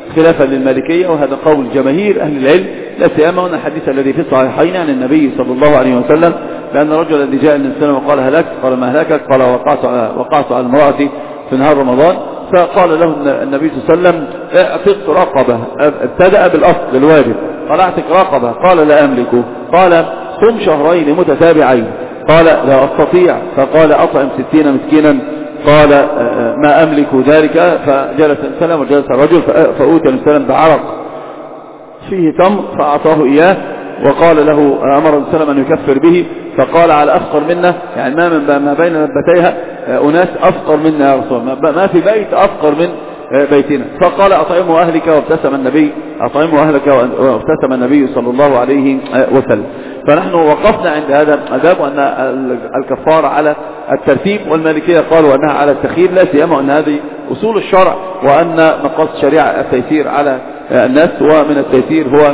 خلافا للمالكية، وهذا قول جماهير أهل العلم، لا سيما أن الحديث الذي في الصحيحين عن النبي صلى الله عليه وسلم بأن الرجل الذي جاء النبي صلى الله عليه وسلم وقال هلكت، قال ما هلكك؟ قال وقعت على امرأتي في نهار رمضان. فقال له النبي صلى الله عليه وسلم اعتق رقبة، ابتدأ بالأصل بالواجب، قال اعتق رقبة، قال لا أملك، قال صم شهرين متتابعين، قال لا أستطيع، فقال أطعم 60 مسكينا، قال ما أملك ذلك. فجلس السلام وجلس الرجل فأوتي السلام بعرق فيه تمر فأعطاه إياه، وقال له أمر السلام أن يكفر به، فقال على أفقر منا، يعني ما بين نبتيها أناس أفقر منا يا رسول الله، ما في بيت أفقر من بيتنا. فقال أطعمه أهلك، وابتسم النبي أطعمه أهلك وابتسم النبي صلى الله عليه وسلم. فنحن وقفنا عند هذا الباب، وأن الكفارة على الترتيب، والمالكية قالوا أنها على التخيير، لا سيما أن هذه أصول الشرع، وأن مقاصد الشريعة التيسير على الناس، ومن التيسير هو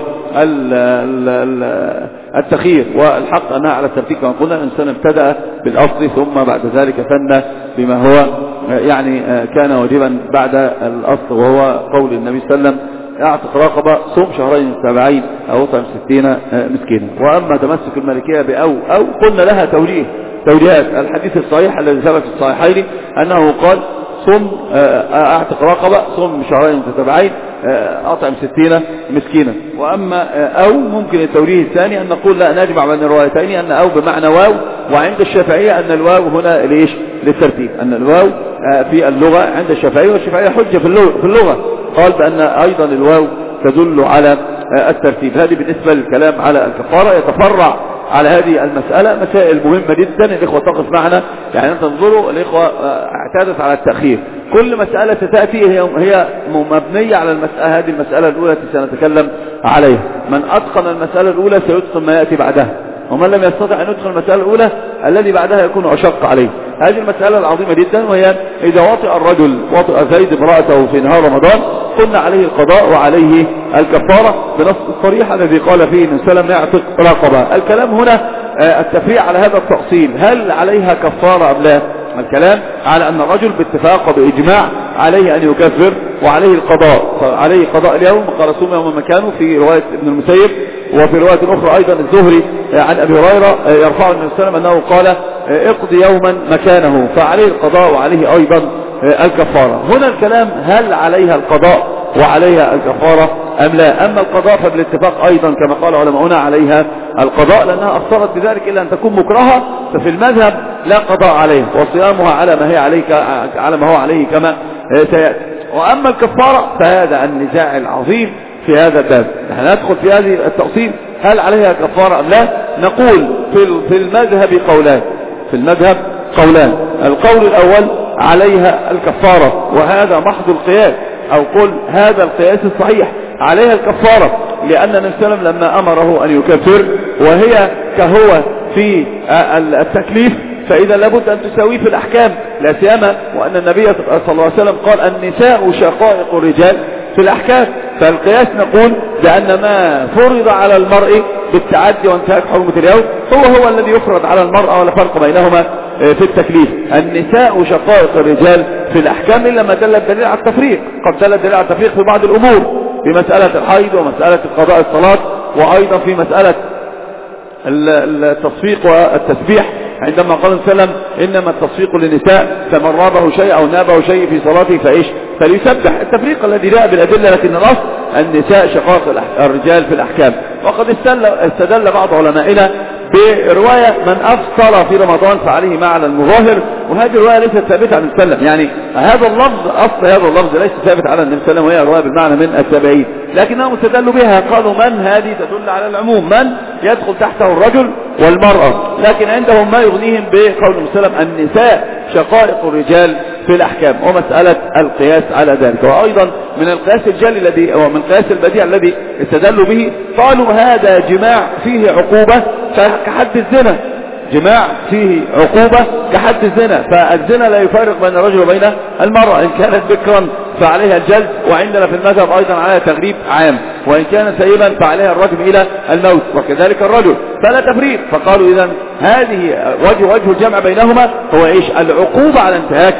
التخيير، والحق أنها على الترتيب كما قلنا. الإنسان ابتدأ بالأصل ثم بعد ذلك فن بما هو يعني كان واجبا بعد الأصل، وهو قول النبي صلى الله عليه وسلم اعتق رقبة، صوم شهرين متتابعين، أو اطعم 60 مسكينا. وأما تمسك المالكية بأو قلنا لها توجيهات. الحديث الصحيح الذي ثبت في الصحيحين أنه قال صم اعتق رقبة، صم شهرين متتابعين، اطعم 60 مسكينا. واما او ممكن التوجيه الثاني ان نقول لا، نجمع بين الروايتين، ان او بمعنى واو، وعند الشافعية ان الواو هنا ليش؟ للترتيب، ان الواو في اللغة عند الشافعية، والشافعية حجة في اللغة، قال بان ايضا الواو تدل على الترتيب. هذه بالنسبة للكلام على الكفارة. يتفرع على هذه المسألة مسائل مهمة جدا، الإخوة تقف معنا، يعني أنت تنظروا الإخوة اعتادت على التأخير، كل مسألة ستأتي هي مبنية على المسألة، هذه المسألة الأولى التي سنتكلم عليها. من أتقن المسألة الأولى سيتقن ما يأتي بعدها، ومن لم يستطع أن يدخل المسألة الأولى الذي بعدها يكون أشق عليه. هذه المسألة العظيمة جدا، وهي إذا وطئ الرجل زيد امرأته في نهار رمضان قلنا عليه القضاء وعليه الكفارة بنص الصريح الذي قال فيه النبي صلى الله عليه وسلم يعتق رقبة. الكلام هنا التفريع على هذا التأصيل، هل عليها كفارة أم لا؟ الكلام على أن الرجل باتفاق وبإجماع عليه أن يكفر وعليه القضاء، فعليه قضاء اليوم، قال صوم يوم مكانه في رواية ابن المسيب، وفي رواية أخرى أيضا الزهري عن أبي هريرة يرفع النبي صلى الله عليه وسلم أنه قال اقضي يوما مكانه، فعليه القضاء وعليه أيضا الكفارة. هنا الكلام هل عليها القضاء وعليها الكفارة أم لا؟ أما القضاء فبالاتفاق أيضا كما قال علماؤنا عليها القضاء، لأنها أفطرت بذلك إلا أن تكون مكرهة، ففي المذهب لا قضاء عليها، وصيامها على ما هو عليه كما سيأتي. وأما الكفارة فهذا النزاع العظيم في هذا الباب، نحن ندخل في هذه التفصيل، هل عليها كفارة أم لا؟ نقول في المذهب قولان. القول الأول عليها الكفارة، وهذا محض القياس، أو قل هذا القياس الصحيح، عليها الكفارة، لأن النبي صلى الله عليه وسلم لما أمره أن يكفر وهي كهو في التكليف، فإذا لابد أن تساويه في الأحكام، لا سيما وأن النبي صلى الله عليه وسلم قال النساء شقائق الرجال في الأحكام. فالقياس نقول بأن ما فرض على المرء بالتعدي وانتهاك حرمة اليوم هو الذي يفرض على المرأة، ولا فرق بينهما في التكليف. النساء شقائق الرجال في الأحكام، إلا ما دل الدليل على التفريق، قد دل الدليل على التفريق في بعض الأمور، في مسألة الحيض ومسألة قضاء الصلاة، وأيضا في مسألة التصفيق والتسبيح، عندما قال صلى الله عليه وسلم إنما التصفيق للنساء، فمن رابه شيء أو نابه شيء في صلاته فليسبح. التفريق الذي جاء بالأدلة، لكن الأصل النساء شقائق الرجال في الأحكام. وقد استدل بعض علمائنا برواية من أفطر في رمضان فعليه ما على المظاهر، وهذه الرواية ليست ثابتة عن النبي صلى الله عليه وسلم، يعني هذا اللفظ أصل هذا اللفظ ليس ثابت على النبي صلى الله عليه وسلم، وهي رواية بالمعنى من التابعين، لكنهم استدلوا بها، قالوا من هذه تدل على العموم، من يدخل تحته الرجل والمرأة، لكن عندهم ما يغنيهم بقول النبي صلى الله عليه وسلم النساء شقائق الرجال في الأحكام، ومسألة القياس على ذلك. وأيضا من القياس الجلي الذي هو من قياس البديع الذي استدلوا به، قالوا هذا جماع فيه عقوبة كحد الزنا، جماع فيه عقوبة كحد الزنا، فالزنا لا يفارق بين الرجل وبين المرأة، إن كانت بكرا فعليها الجلد، وعندنا في المذهب أيضا عليها تغريب عام، وإن كان سيبا فعليها الرجم إلى الموت، وكذلك الرجل، فلا تفريق. فقالوا إذن هذه وجه الجمع بينهما هو إيش؟ العقوبة على انتهاك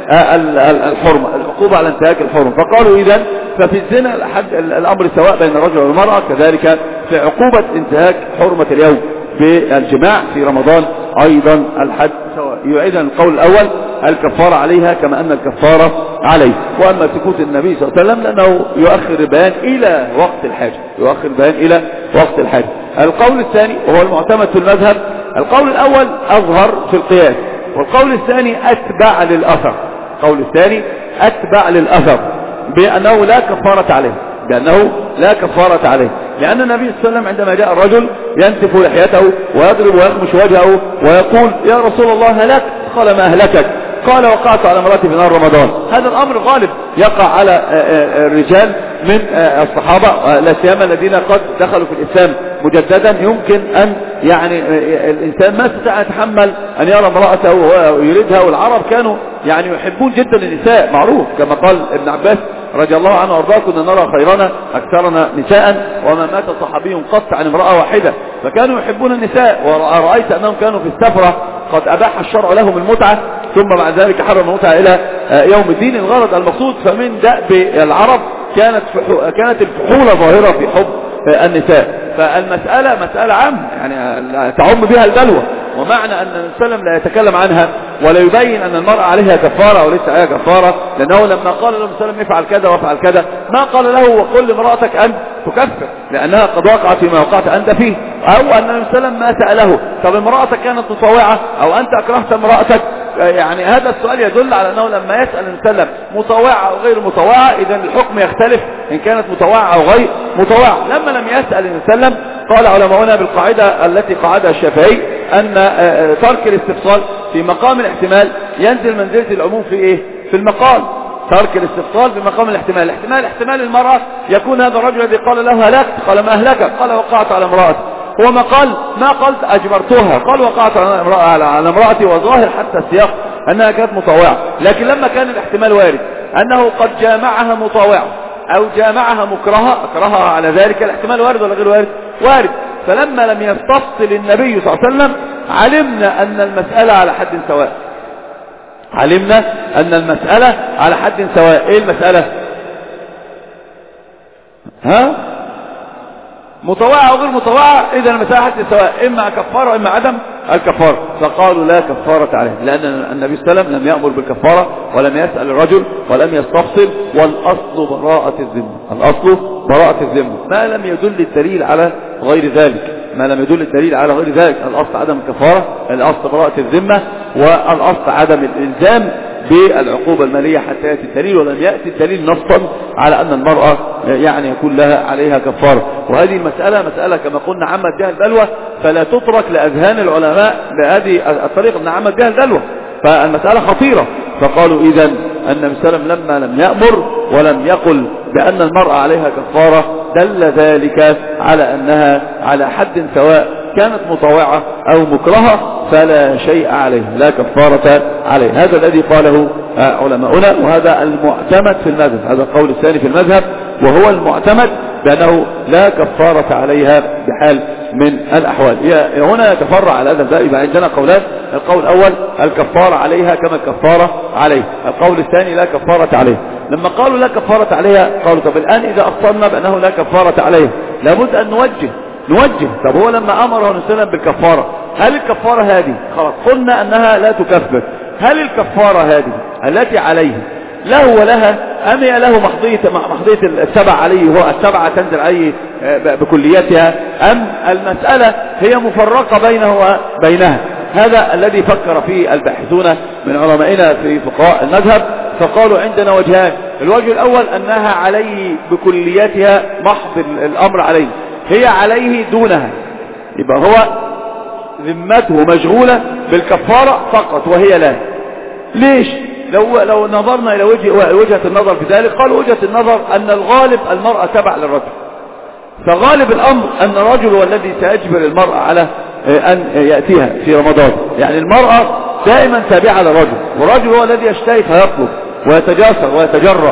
الحرمة، العقوبة على انتهاك الحرمة. فقالوا إذن ففي الزنا الأمر سواء بين الرجل والمرأة، كذلك في عقوبة انتهاك حرمة اليوم بالجماع في رمضان أيضا الحد سواء. يعيدنا القول الأول الكفارة عليها كما أن الكفارة عليه. وأما سكوت النبي صلى الله عليه وسلم لأنه يؤخر البيان إلى وقت الحاجة، يؤخر البيان إلى وقت الحاجة. القول الثاني وهو المعتمد في المذهب، القول الأول أظهر في القياس، والقول الثاني أتبع للأثر. القول الثاني أتبع للأثر بأنه لا كفارة عليه، بأنه لا كفارة عليه، لأن النبي صلى الله عليه وسلم عندما جاء الرجل ينتف لحيته ويضرب ويخمش وجهه ويقول يا رسول الله هلكت، قال ما أهلكك؟ قال وقعت على امرأتي في نهار رمضان. هذا الأمر غالب يقع على الرجال من الصحابة، لا سيما الذين قد دخلوا في الإسلام مجددا. يمكن أن يعني الإنسان ما استطاع يتحمل أن يرى امرأته ويريدها، والعرب كانوا يعني يحبون جدا النساء، معروف كما قال ابن عباس رضي الله عنه وارضاه كنا نرى خيرنا أكثرنا نساء وما مات صحابي قط عن امرأة واحدة. فكانوا يحبون النساء، ورأيت أنهم كانوا في السفرة قد أباح الشرع لهم المتعة، ثم بعد ذلك حرم المتعة إلى يوم الدين. الغرض المقصود فمن دأب العرب كانت الفحولة ظاهرة في حب النساء. فالمسألة مسألة عامة يعني تعم بها البلوى، ومعنى أن النبي صلى الله عليه وسلم لا يتكلم عنها ولا يبين أن المرأة عليها كفارة أو ليس عليها كفارة، لأنه لما قال له صلى الله عليه وسلم افعل كذا وافعل كذا ما قال له وقل لامرأتك أن تكفر لأنها قد وقعت فيما وقعت أنت فيه، أو أن النبي صلى الله عليه وسلم ما سأله طب امرأتك كانت مطوعة أو أنت أكرهت امرأتك. يعني هذا السؤال يدل على أنه لما يسأل النبي صلى الله عليه وسلم مطوعة أو غير مطوعة إذا الحكم يختلف إن كانت مطوعة أو غير مطوعة. لما لم يسأل النبي صلى الله عليه وسلم قال علماؤنا بالقاعدة التي قاعدها الشافعي أن ترك الاستفصال في مقام الاحتمال ينزل منزلة العموم في إيه؟ في المقال. ترك الاستفصال في مقام الاحتمال، احتمال المرأة يكون هذا الرجل الذي قال له هلكت قال ما أهلكك؟ قال وقعت على امرأتي. هو ما قلت أجبرتها، قال وقعت على امرأتي، وظاهر حتى السياق أنها كانت مطوعة. لكن لما كان الاحتمال وارد أنه قد جامعها مطوعة أو جامعها مكرهة أكرهها على ذلك، الاحتمال وارد ولا غير وارد؟ وارد. فلما لم يستفصل النبي صلى الله عليه وسلم علمنا أن المسألة على حد سواء، علمنا أن المسألة على حد سواء. إيه المسألة؟ مطوعة أو غير مطوعة، إذا المسألة حد سواء، إما كفارة وإما عدم الكفارة. فقالوا لا كفارة عليه، لأن النبي صلى الله عليه وسلم لم يأمر بالكفارة ولم يسأل الرجل ولم يستفصل، والأصل براءة الذمة. الأصل براءة الذمة ما لم يدل الدليل على غير ذلك، ما لم يدل الدليل على غير ذلك. الأصل عدم الكفارة، الأصل براءة الذمة، والأصل عدم الإلزام بالعقوبة المالية حتى يأتي الدليل، ولم يأتي الدليل نصا على أن المرأة يعني يكون عليها كفارة. وهذه مسألة كما قلنا عمت بها البلوى، فلا تترك لأذهان العلماء بهذه الطريقة أن عمت بها البلوى، فالمسألة خطيرة. فقالوا إذن النبي صلى الله عليه وسلم لما لم يأمر ولم يقل بأن المرأة عليها كفارة دل ذلك على أنها على حد سواء، كانت مطوعة أو مكرهة فلا شيء عليه، لا كفارة عليه. هذا الذي قاله علماؤنا، وهذا المعتمد في المذهب، هذا القول الثاني في المذهب، وهو المعتمد بأنه لا كفارة عليها بحال من الأحوال. هنا يتفرع على هذا الباب، يبقى عندنا قولان. القول الأول الكفارة عليها كما الكفارة عليه، القول الثاني لا كفارة عليه. لما قالوا لا كفارة عليها قالوا طب الآن إذا أخطرنا بأنه لا كفارة عليه لابد أن نوجه. طب هو لما أمره نسلم بالكفارة، هل الكفارة هذه خلاص قلنا أنها لا تكفر، هل الكفارة هذه التي عليه له ولها أم هي له محضية السبع عليه، هو السبعة تنزل عليه بكليتها، أم المسألة هي مفرقة بينه وبينها؟ هذا الذي فكر فيه الباحثون من علمائنا في فقهاء المذهب، فقالوا عندنا وجهان. الوجه الأول أنها عليه بكليتها، محض الأمر عليه، هي عليه دونها، يبقى هو ذمته مشغولة بالكفارة فقط وهي لا. ليش؟ لو نظرنا إلى وجهة النظر في ذلك، قال وجهة النظر أن الغالب المرأة تبع للرجل، فغالب الأمر أن الرجل هو الذي سيجبر المرأة على أن يأتيها في رمضان. يعني المرأة دائما تابعة للرجل، والرجل هو الذي يشتهي فيطلب ويتجاسر ويتجرأ.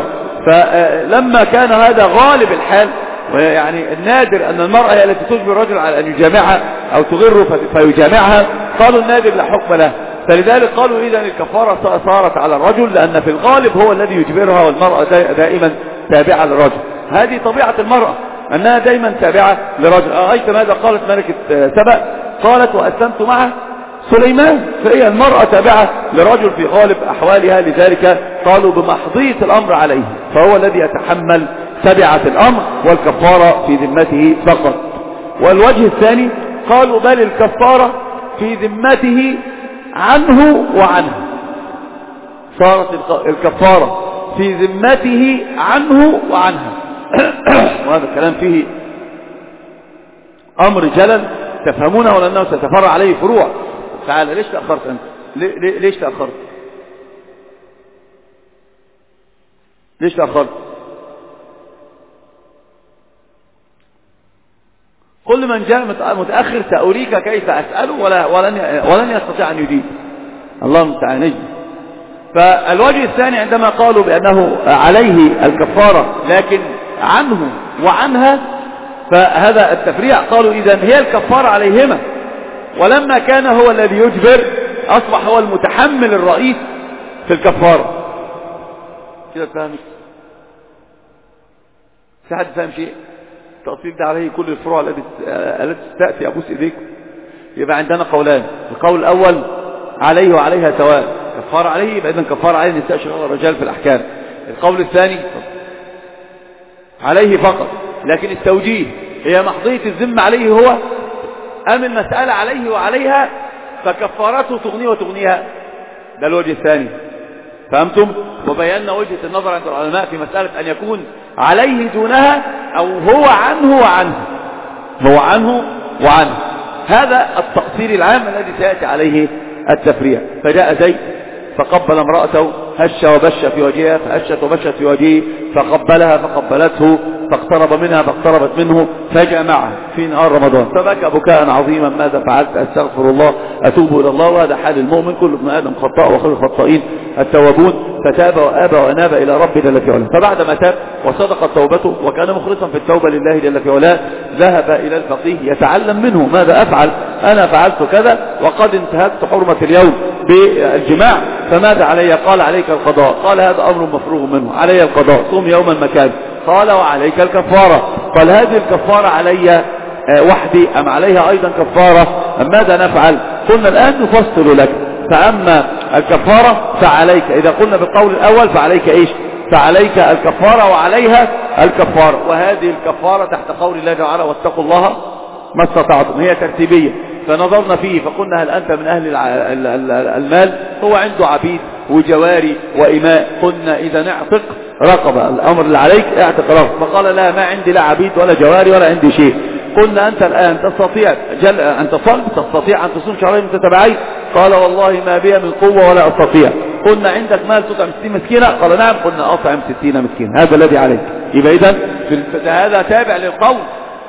فلما كان هذا غالب الحال، ويعني النادر أن المرأة هي التي تجبر الرجل على أن يجامعها أو تغره فيجامعها، قالوا النادر لا حكم له. فلذلك قالوا إذا الكفارة صارت على الرجل، لأن في الغالب هو الذي يجبرها، والمرأة دائما تابعة للرجل. هذه طبيعة المرأة أنها دائما تابعة للرجل. أيضا ماذا قالت ملكة سبأ؟ قالت وأسلمت مع سليمان، فهي المرأة تابعة لرجل في غالب أحوالها، لذلك قالوا بمحضية الأمر عليه، فهو الذي يتحمل تبعة الأمر، والكفارة في ذمته فقط. والوجه الثاني قالوا بل الكفارة في ذمته عنه وعنها، صارت الكفارة في ذمته عنه وعنها. وهذا الكلام فيه أمر جلل تفهمونه، ولأنه ستفرع عليه فروع. تعال، ليش تأخرت أنت؟ ليش تأخرت؟ ليش تأخرت؟ كل من جاء متأخر سأريك كيف أسأله ولن يستطيع أن يجيب. الله المستعان. نجد. فالوجه الثاني عندما قالوا بأنه عليه الكفارة لكن عنه وعنها، فهذا التفريع قالوا إذن هي الكفارة عليهما، ولما كان هو الذي يجبر أصبح هو المتحمل الرئيس في الكفارة. كده فهمت؟ في حد فهم شيء؟ التأصيل ده عليه كل الفروع التي تأتي أبوس إيديكم. يبقى عندنا قولان، القول الأول عليه وعليها سواء، كفارة عليه، يبقى إذن كفارة عليه النساء شغل الرجال في الأحكام. القول الثاني عليه فقط، لكن التوجيه هي محضية الذمة عليه هو، أم المسألة عليه وعليها فكفارته تغنيه وتغنيها. ده الوجه الثاني. فهمتم؟ وبينا وجهة النظر عند العلماء في مسألة أن يكون عليه دونها أو هو عنه وعنه، هو عنه وعنه. هذا التقصير العام الذي سيأتي عليه التفريع. فجاء زيد فقبل امرأته، هش وبش في وجهها، فهشت وبشت في وجهه، فقبلها فقبلته، فاقترب منها فاقتربت منه، فجمعها في نهار رمضان، فبكى بكاء عظيما. ماذا فعلت؟ استغفر الله، اتوب الى الله. وهذا حال المؤمن، كل ابن ادم خطاء وخير الخطائين التوابون. فتاب وآب وأناب إلى ربه جل في علاه. فبعدما تاب وصدقت توبته وكان مخلصا في التوبة لله جل في علاه، ذهب إلى الفقيه يتعلم منه ماذا أفعل، أنا فعلت كذا وقد انتهكت حرمة اليوم بالجماع، فماذا علي؟ قال عليك القضاء. قال هذا أمر مفروغ منه، علي القضاء، صوم يوما مكان. قال وعليك الكفارة. قال هذه الكفارة علي وحدي أم عليها أيضا كفارة؟ أم ماذا نفعل؟ قلنا الآن نفصل لك. فأما الكفارة فعليك، إذا قلنا بالقول الأول فعليك إيش؟ فعليك الكفارة وعليها الكفارة. وهذه الكفارة تحت قول الله تعالى واتقوا الله ما استطعتم، هي ترتيبية. فنظرنا فيه فقلنا هل أنت من أهل المال؟ هو عنده عبيد وجواري وإماء. قلنا إذا نعتق رقبة، الأمر اللي عليك اعتق رقبة. فقال لا، ما عندي لا عبيد ولا جواري ولا عندي شيء. قلنا أنت الآن تستطيع أن تصل، تستطيع أن تصوم شهرين متتابعين؟ قال والله ما بي من قوة ولا أستطيع. قلنا عندك مال تطعم 60 مسكينة؟ قال نعم. قلنا أطعم 60 مسكينة، هذا الذي عليك. يبقى إذن هذا تابع للقول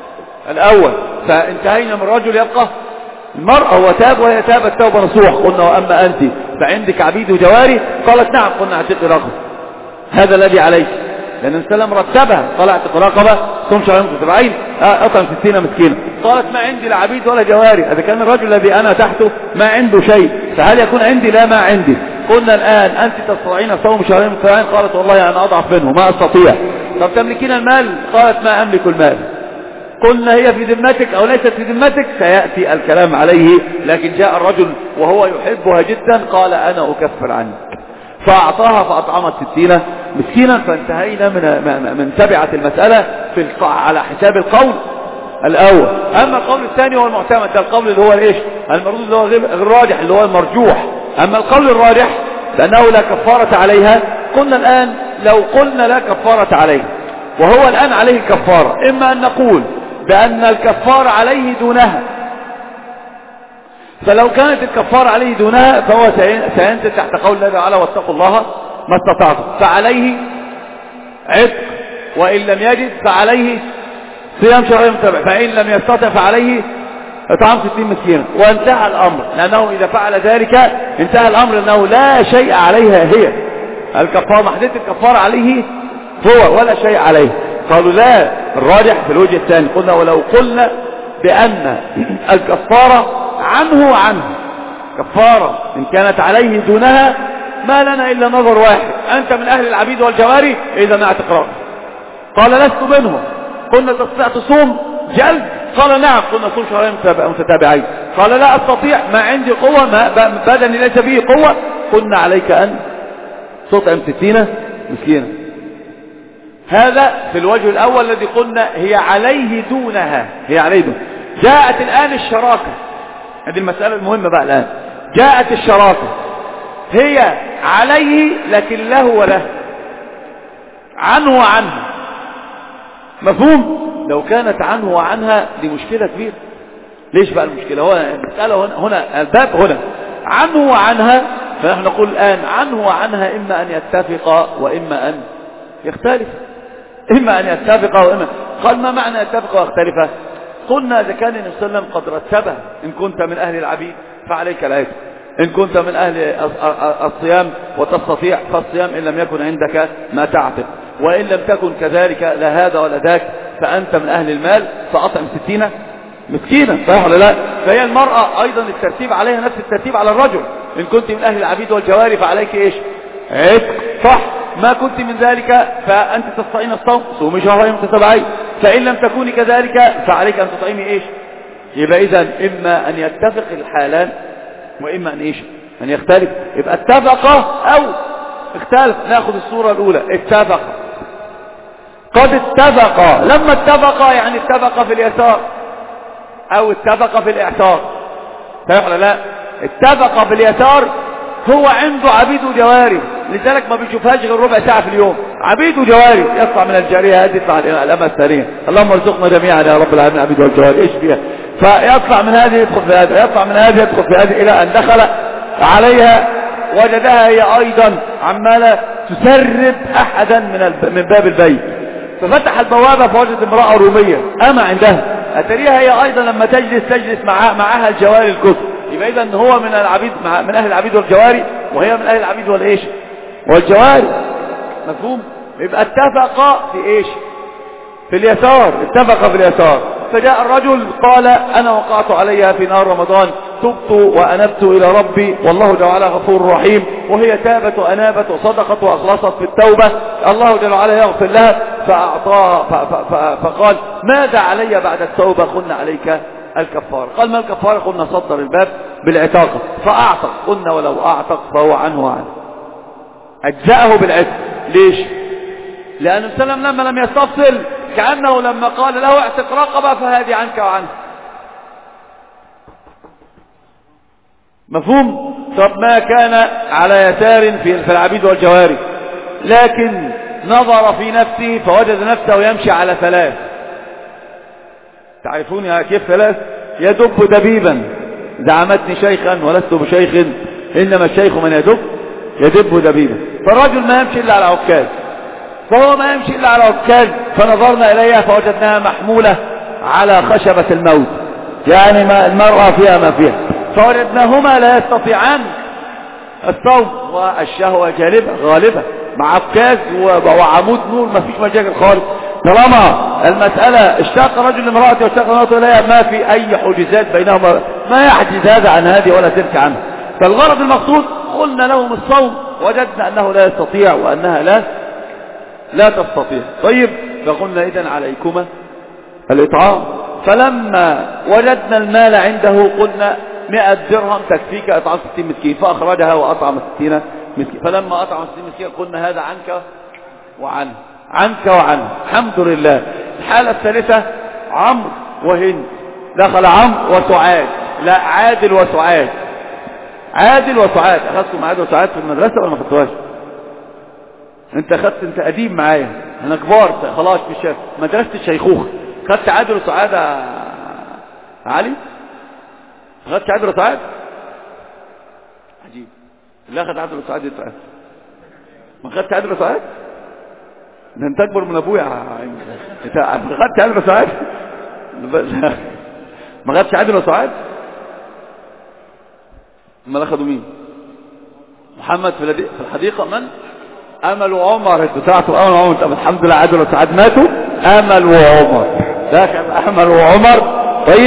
الأول. فانتهينا من الرجل يبقى المرأة، هو تاب وهي تابت توبة نصوح. قلنا وأما أنت فعندك عبيد وجواري؟ قالت نعم. قلنا اعتق رقبة، هذا الذي عليك، لأن السلام رتبها. قال اعتق رقبة، صوم شهرين متتابعين، أطعم 60 مسكينة. قالت ما عندي لا عبيد ولا جواري. هذا كان الرجل الذي أنا تحته ما عنده شيء، فهل يكون عندي؟ لا، ما عندي. قلنا الآن أنت تستطيعين صوم شهرين متتابعين؟ قالت والله أنا أضعف منه ما أستطيع. طب تملكين المال؟ قالت ما أملك المال. قلنا هي في ذمتك أو ليست في ذمتك؟ سيأتي الكلام عليه. لكن جاء الرجل وهو يحبها جدا، قال أنا أكفر عنك، فأعطاها فأطعمت 60 مسكينا. فانتهينا من تبعة المسألة على حساب القول الأول. أما القول الثاني هو المعتمد، ده القول اللي هو إيش؟ المردود اللي هو غير الراجح، اللي هو المرجوح. أما القول الراجح لأنه لا كفارة عليها. قلنا الآن لو قلنا لا كفارة عليه وهو الآن عليه الكفارة، إما أن نقول بأن الكفارة عليه دونها، فلو كانت الكفارة عليه دونها فهو سينزل تحت قول الله تعالى واتقوا الله ما استطعتم، فعليه عتق، وإن لم يجد فعليه صيام شهرين متتابعين، فإن لم يستطع فعليه إطعام 60 مسكينا، وانتهى الأمر. لأنه إذا فعل ذلك انتهى الأمر، لأنه لا شيء عليها هي الكفارة، محدث الكفارة عليه هو ولا شيء عليه. قالوا لا، الراجح في الوجه الثاني. قلنا ولو قلنا بأن الكفارة عنه وعنه، كفارة إن كانت عليه دونها ما لنا إلا نظر واحد: أنت من أهل العبيد والجواري إذا ما اعتقرار. قال: لست منهم. قلنا: تستطيع تصوم جلد؟ قال: نعم. قلنا: صوم شهرين متتابعين. قال: لا أستطيع، ما عندي قوة، ما بدني ليس به قوة. قلنا: عليك أن تطعم 60 مسكينا. هذا في الوجه الأول الذي قلنا هي عليه دونها، هي عليه دونها. جاءت الآن الشراكة، هذه المسألة المهمة بقى. الآن جاءت الشراكة، هي عليه لكن له وله، عنه وعنها. مفهوم؟ لو كانت عنه وعنها دي مشكلة كبيرة. ليش بقى المشكلة؟ هو المسألة هنا الباب هنا عنه وعنها. فنحن نقول الآن عنه وعنها إما أن يتفق وإما أن يختلف. إما أن يتفق وإما. قال: ما معنى يتفق ويختلف؟ قلنا: إذا كان النبي صلى الله عليه وسلم قد رتبه: إن كنت من أهل العبيد فعليك العتق، إن كنت من أهل الصيام وتستطيع فالصيام، إن لم يكن عندك ما تعتق، وإن لم تكن كذلك لا هذا ولا ذاك فأنت من أهل المال فأطعم 60 مسكينا. صحيح ولا لا؟ فهي المرأة أيضا الترتيب عليها نفس الترتيب على الرجل: إن كنت من أهل العبيد والجواري فعليك إيش؟ عتق. صح؟ ما كنت من ذلك فأنت تستطيعين الصوم، صومي شهرين متتابعين. فإن لم تكوني كذلك فعليك أن تطعمي إيش؟ يبقى إذن إما أن يتفق الحالان وإما أن إيش؟ أن يختلف. يبقى اتفق أو اختلف. نأخذ الصورة الأولى: اتفق. قد اتفق. لما اتفق يعني اتفق في اليسار أو اتفق في الإعتار. صحيح ولا لا؟ اتفق في اليسار، هو عنده عبيد وجواري، لذلك ما بيشوفهاش غير ربع ساعة في اليوم. عبيد وجواري، يطلع من الجارية هذه يطلع الأمة الثانية. اللهم ارزقنا جميعا يا رب العالمين عبيد والجواري. ايش فيها؟ فيطلع من هذه يدخل في هذه، يطلع من هذه يدخل في هذه، إلى أن دخل عليها وجدها هي أيضا عمالة تسرب أحدا من باب البيت. ففتح البوابة فوجد امرأة رومية أما عندها، أتريها هي أيضا لما تجلس معها الجواري الكثر. يبقى إذن هو من العبيد، من أهل العبيد والجواري، وهي من أهل العبيد والإيش والجواري. مفهوم؟ يبقى اتفق في إيش؟ في اليسار. اتفق في اليسار. فجاء الرجل قال: أنا وقعت عليها في نهار رمضان، تبت وأنبت إلى ربي والله جل وعلا غفور رحيم، وهي تابت وأنابت وصدقت وأخلصت في التوبة، الله جل وعلا يغفر لها. فأعطاها فقال: ماذا علي بعد التوبة؟ قلنا: عليك الكفارة. قال: ما الكفارة؟ قلنا: صدر الباب بالعتاقة. فأعتق. قلنا: ولو أعتق فهو عنه وعنه، أجزأه بالعتق. ليش؟ لأن السلام لما لم يستفصل كأنه لما قال له: اعتق رقبة فهذه عنك وعنه. مفهوم؟ طب ما كان على يسار في العبيد والجواري، لكن نظر في نفسه فوجد نفسه يمشي على 3. تعرفون كيف 3؟ يدب دبيبا. زعمتني شيخا ولست بشيخ، إنما الشيخ من يدب دبيبا. فالرجل ما يمشي إلا على عكاز، فهو ما يمشي إلا على عكاز. فنظرنا إليها فوجدناها محمولة على خشبة الموت، يعني ما المرأة فيها ما فيها. فوجدناهما لا يستطيعان الصوم، والشهوة غالبة مع عكاز وعمود نور، ما فيش مشاكل خالص. طالما المسألة اشتاق رجل لامرأته واشتاق امرأته إليها، ما في أي حجزات بينهما، ما يحجز هذا عن هذه ولا تلك عنه. فالغرض المقصود قلنا لهم الصوم، وجدنا أنه لا يستطيع وأنها لا تستطيع. طيب، فقلنا: إذن عليكما الإطعام. فلما وجدنا المال عنده قلنا: 100 درهم تكفيك إطعام 60 مسكين. فأخرجها وأطعم 60 مسكين. فلما أطعم 60 مسكين قلنا: هذا عنك وعنه، عنك وعنه. الحمد لله. الحالة الثالثة: عمرو وهند. دخل عمرو وسعاد، لا عادل وسعاد. عادل وسعاد. أخذتم عادل وسعاد في المدرسة ولا ما أخذتوهاش؟ انت قديم معايا، انا كبار خلاص في مدرسة الشيخوخة. خدت عادل وسعاد علي؟ خدت عادل وسعاد؟ عجيب. لا خدت عادل وسعاد يتعاد. ما خدت عادل وسعاد؟ ده انت اكبر من ابويا. خدت عادل وسعاد؟ ما خدتش عادل وسعاد؟ ما اخذوا مين؟ محمد في الحديقة. من؟ امل وعمر. انتوا تعرفوا امل وعمر؟ طب الحمد لله عادل وسعاد ماتوا. امل وعمر، ده كان امل وعمر. طيب،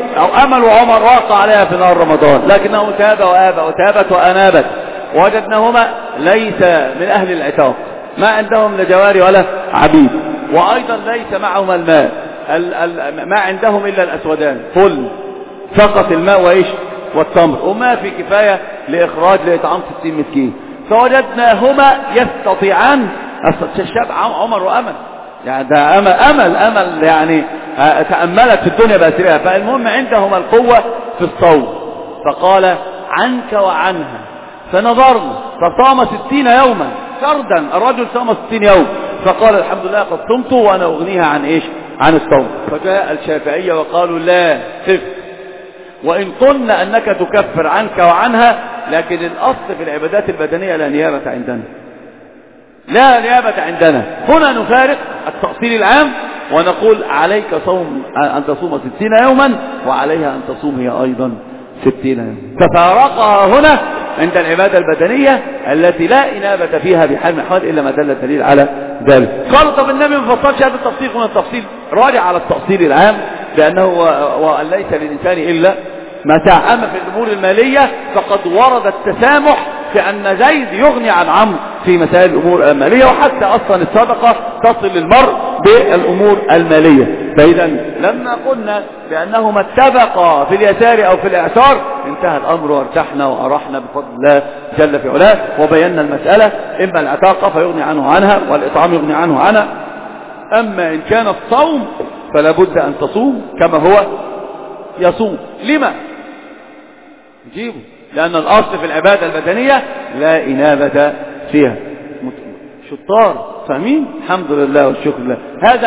أو أمل عمر واقع عليها في نهار رمضان، لكنه تاب وآب وتابت وأنابت، وجدناهما ليس من أهل العتاق، ما عندهم لا جواري ولا عبيد، وأيضا ليس معهم الماء، ما عندهم إلا الأسودان فل فقط الماء وإيش والتمر، وما في كفاية لإخراج لإطعام 60 مسكين. فوجدناهما يستطيعان الشاب عمر وأمل، يعني ده أمل يعني تأملت في الدنيا بأسرها. فالمهم عندهما القوة في الصوم، فقال عنك وعنها، فنظرنا فصام 60 يوما فردا، الرجل صام 60 يوم، فقال الحمد لله قد صمت وأنا أغنيها عن إيش عن الصوم. فجاء الشافعية وقالوا لا خف، وإن قلنا أنك تكفر عنك وعنها، لكن الأصل في العبادات البدنية لا نيابة عندنا، لا نيابة عندنا. هنا نفارق التأصيل العام ونقول عليك صوم أن تصوم 60 يوما، وعليها أن تصوم هي أيضا 60 يوما. ففارقها هنا عند العبادة البدنية التي لا إنابة فيها بحال من الأحوال إلا ما دل الدليل على ذلك. قالوا طب النبي ما فصلش هذا التفصيل، هنا التفصيل راجع على التأصيل العام، لأنه ليس للإنسان إلا متاع. أما في الأمور المالية فقد ورد التسامح في أن زيد يغني عن عمرو في مسائل الأمور المالية، وحتى أصلا الصدقة تصل للمرء بالأمور المالية. فإذا لما قلنا بأنهما اتفقا في اليسار أو في الإعسار انتهى الأمر وارتحنا وأرحنا بفضل الله جل في علاه، وبينا المسألة إما العتاقة فيغني عنه عنها والإطعام يغني عنه عنها. أما إن كان الصوم فلا بد أن تصوم كما هو يصوم. لما؟ نجيبه لأن الأصل في العبادة البدنية لا إنابة فيها. شطار فاهمين؟ الحمد لله والشكر لله. هذا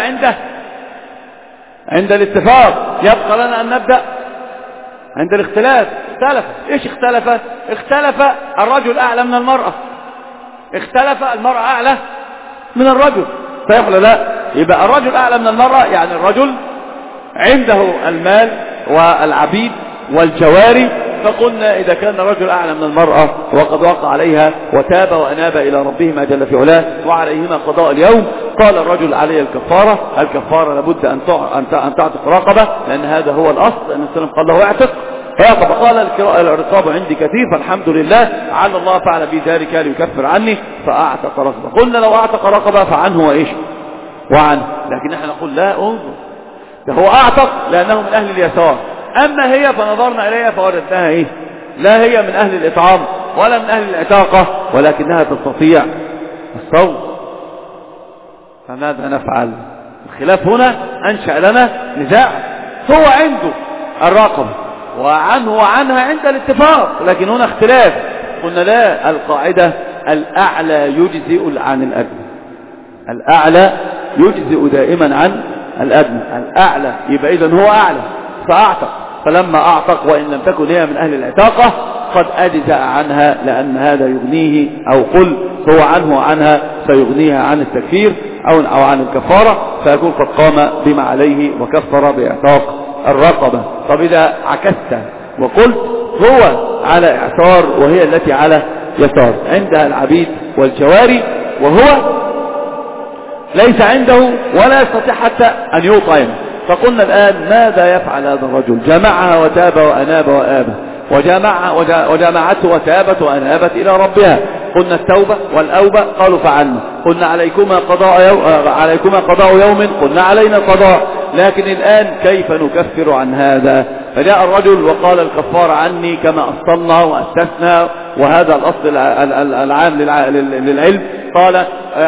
عند الاتفاق. يبقى لنا أن نبدأ عند الاختلاف. اختلف. إيش اختلف؟ اختلف الرجل أعلى من المرأة، اختلف المرأة أعلى من الرجل، صحيح ولا لا؟ يبقى الرجل أعلى من المرأة، يعني الرجل عنده المال والعبيد والجواري. فقلنا إذا كان الرجل أعلى من المرأة وقد وقع عليها وتاب وأناب إلى ربهما جل في علاه وعليهما قضاء اليوم، قال الرجل عليه الكفارة لابد أن تعتق رقبة، لأن هذا هو الأصل، لأن السلام قال له اعتق رقبة. قال الرقاب عندي كثير فالحمد لله، على الله فعل بي ذلك ليكفر عني فأعتق رقبة. قلنا لو أعتق رقبة فعنه وإيش وعنه، لكن نحن نقول لا، انظر ده هو أعتق لأنه من أهل اليسار، أما هي فنظرنا إليها فوجدناها إيه؟ لا هي من أهل الإطعام ولا من أهل العتاقة، ولكنها تستطيع الصوم. فماذا نفعل؟ الخلاف هنا أنشأ لنا نزاع. هو عنده الرقبة وعنه وعنها عند الاتفاق، لكن هنا اختلاف. قلنا لا، القاعدة الأعلى يجزئ عن الأدنى، الأعلى يجزئ دائما عن الأدنى. الأعلى يبقى إذن هو أعلى فأعتق، فلما أعتق وإن لم تكن هي من أهل العتاقة قد أجزأ عنها، لأن هذا يغنيه، أو قل هو عنه وعنها سيغنيها عن التكفير أو عن الكفارة، فيكون قد قام بما عليه وكفر بإعتاق الرقبة. طب إذا عكست وقلت هو على إعسار وهي التي على يسار، عندها العبيد والجواري وهو ليس عنده ولا يستطيع حتى أن يطعم، فقلنا الآن ماذا يفعل هذا الرجل؟ جمعها وتاب وأناب وآبه، وجمعته وتابت وأنابت إلى ربها. قلنا التوبة والأوبة، قالوا فعلنا. قلنا عليكما قضاء يوم، قلنا علينا قضاء. لكن الآن كيف نكفر عن هذا؟ فجاء الرجل وقال الكفار عني كما أصلنا وأسسنا، وهذا الأصل العام للعلم. قال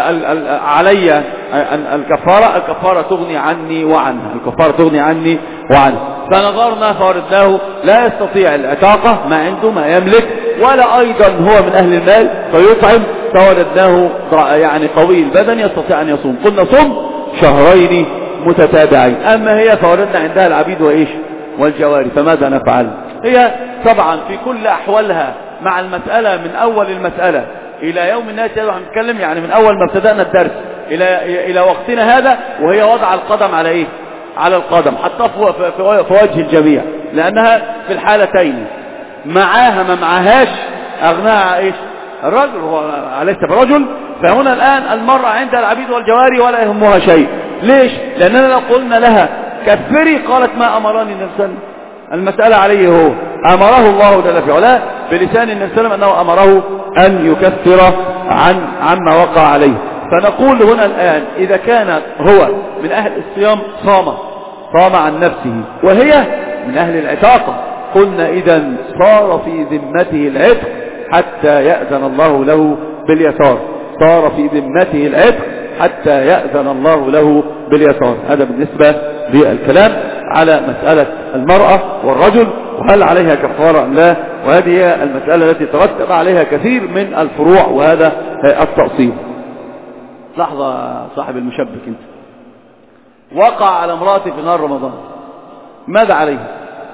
علي الكفارة تغني عني وعنها، الكفارة تغني عني وعنها. فنظرنا فوردناه لا يستطيع العتاقة، ما عنده ما يملك، ولا أيضا هو من أهل المال فيطعم، فوردناه يعني قوي البدن يستطيع أن يصوم. قلنا صم شهرين متتابعين. أما هي فوردنا عندها العبيد وإيش والجواري، فماذا نفعل؟ هي طبعا في كل أحوالها مع المسألة من أول المسألة إلى يوم الناس نتكلم، يعني من أول ما ابتدأنا الدرس إلى وقتنا هذا، وهي وضع القدم على إيه؟ على القدم حتى في وجه الجميع، لأنها في الحالتين معاها ما معاهاش أغناها إيش؟ الرجل، هو ليس برجل. فهنا الآن المرأة عندها العبيد والجواري ولا يهمها شيء. ليش؟ لأننا لو قلنا لها كفري قالت ما أمرني نفسا المسألة عليه هو، أمره الله جل في علاه بلسان النبي صلى الله عليه وسلم أنه أمره أن يكفر عما وقع عليه. فنقول هنا الآن إذا كان هو من أهل الصيام صام عن نفسه وهي من أهل العتاقة، قلنا إذا صار في ذمته العتق حتى يأذن الله له باليسار، صار في ذمته العتق حتى يأذن الله له باليسار. هذا بالنسبة للكلام على مسألة المرأة والرجل وهل عليها كفارة أم لا، وهذه هي المسألة التي ترتب عليها كثير من الفروع، وهذا التأصيل. لحظة صاحب المشبك، انت وقع على امرأتي في نهار رمضان، ماذا عليه؟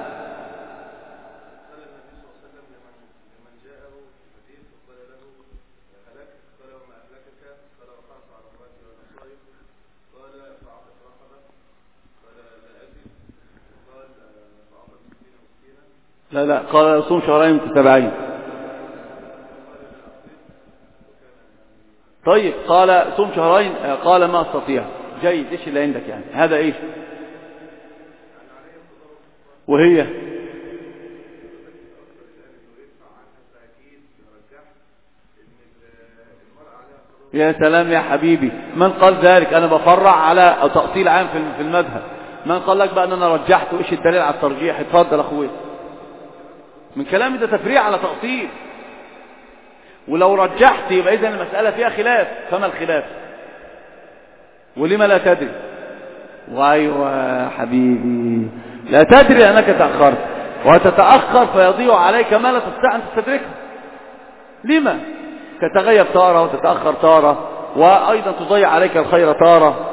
لا قال صوم شهرين متتابعين. طيب قال صوم شهرين، قال ما استطيع. جيد، ايش اللي عندك يعني؟ هذا ايش؟ وهي يا سلام يا حبيبي، من قال ذلك؟ انا بفرع على تأصيل عام في المذهب. من قال لك بقى ان انا رجحت؟ وايش الدليل على الترجيح؟ اتفضل اخويا. من كلامي ده تفريع على تأصيل، ولو رجحت يبقى اذا المسألة فيها خلاف. فما الخلاف؟ ولما لا تدري؟ وايوه حبيبي، لا تدري انك تأخرت، وتتأخر فيضيع عليك ما لا تستطيع ان تستدركه. لما؟ تتغيب تارة وتتأخر تارة، وايضا تضيع عليك الخير تارة.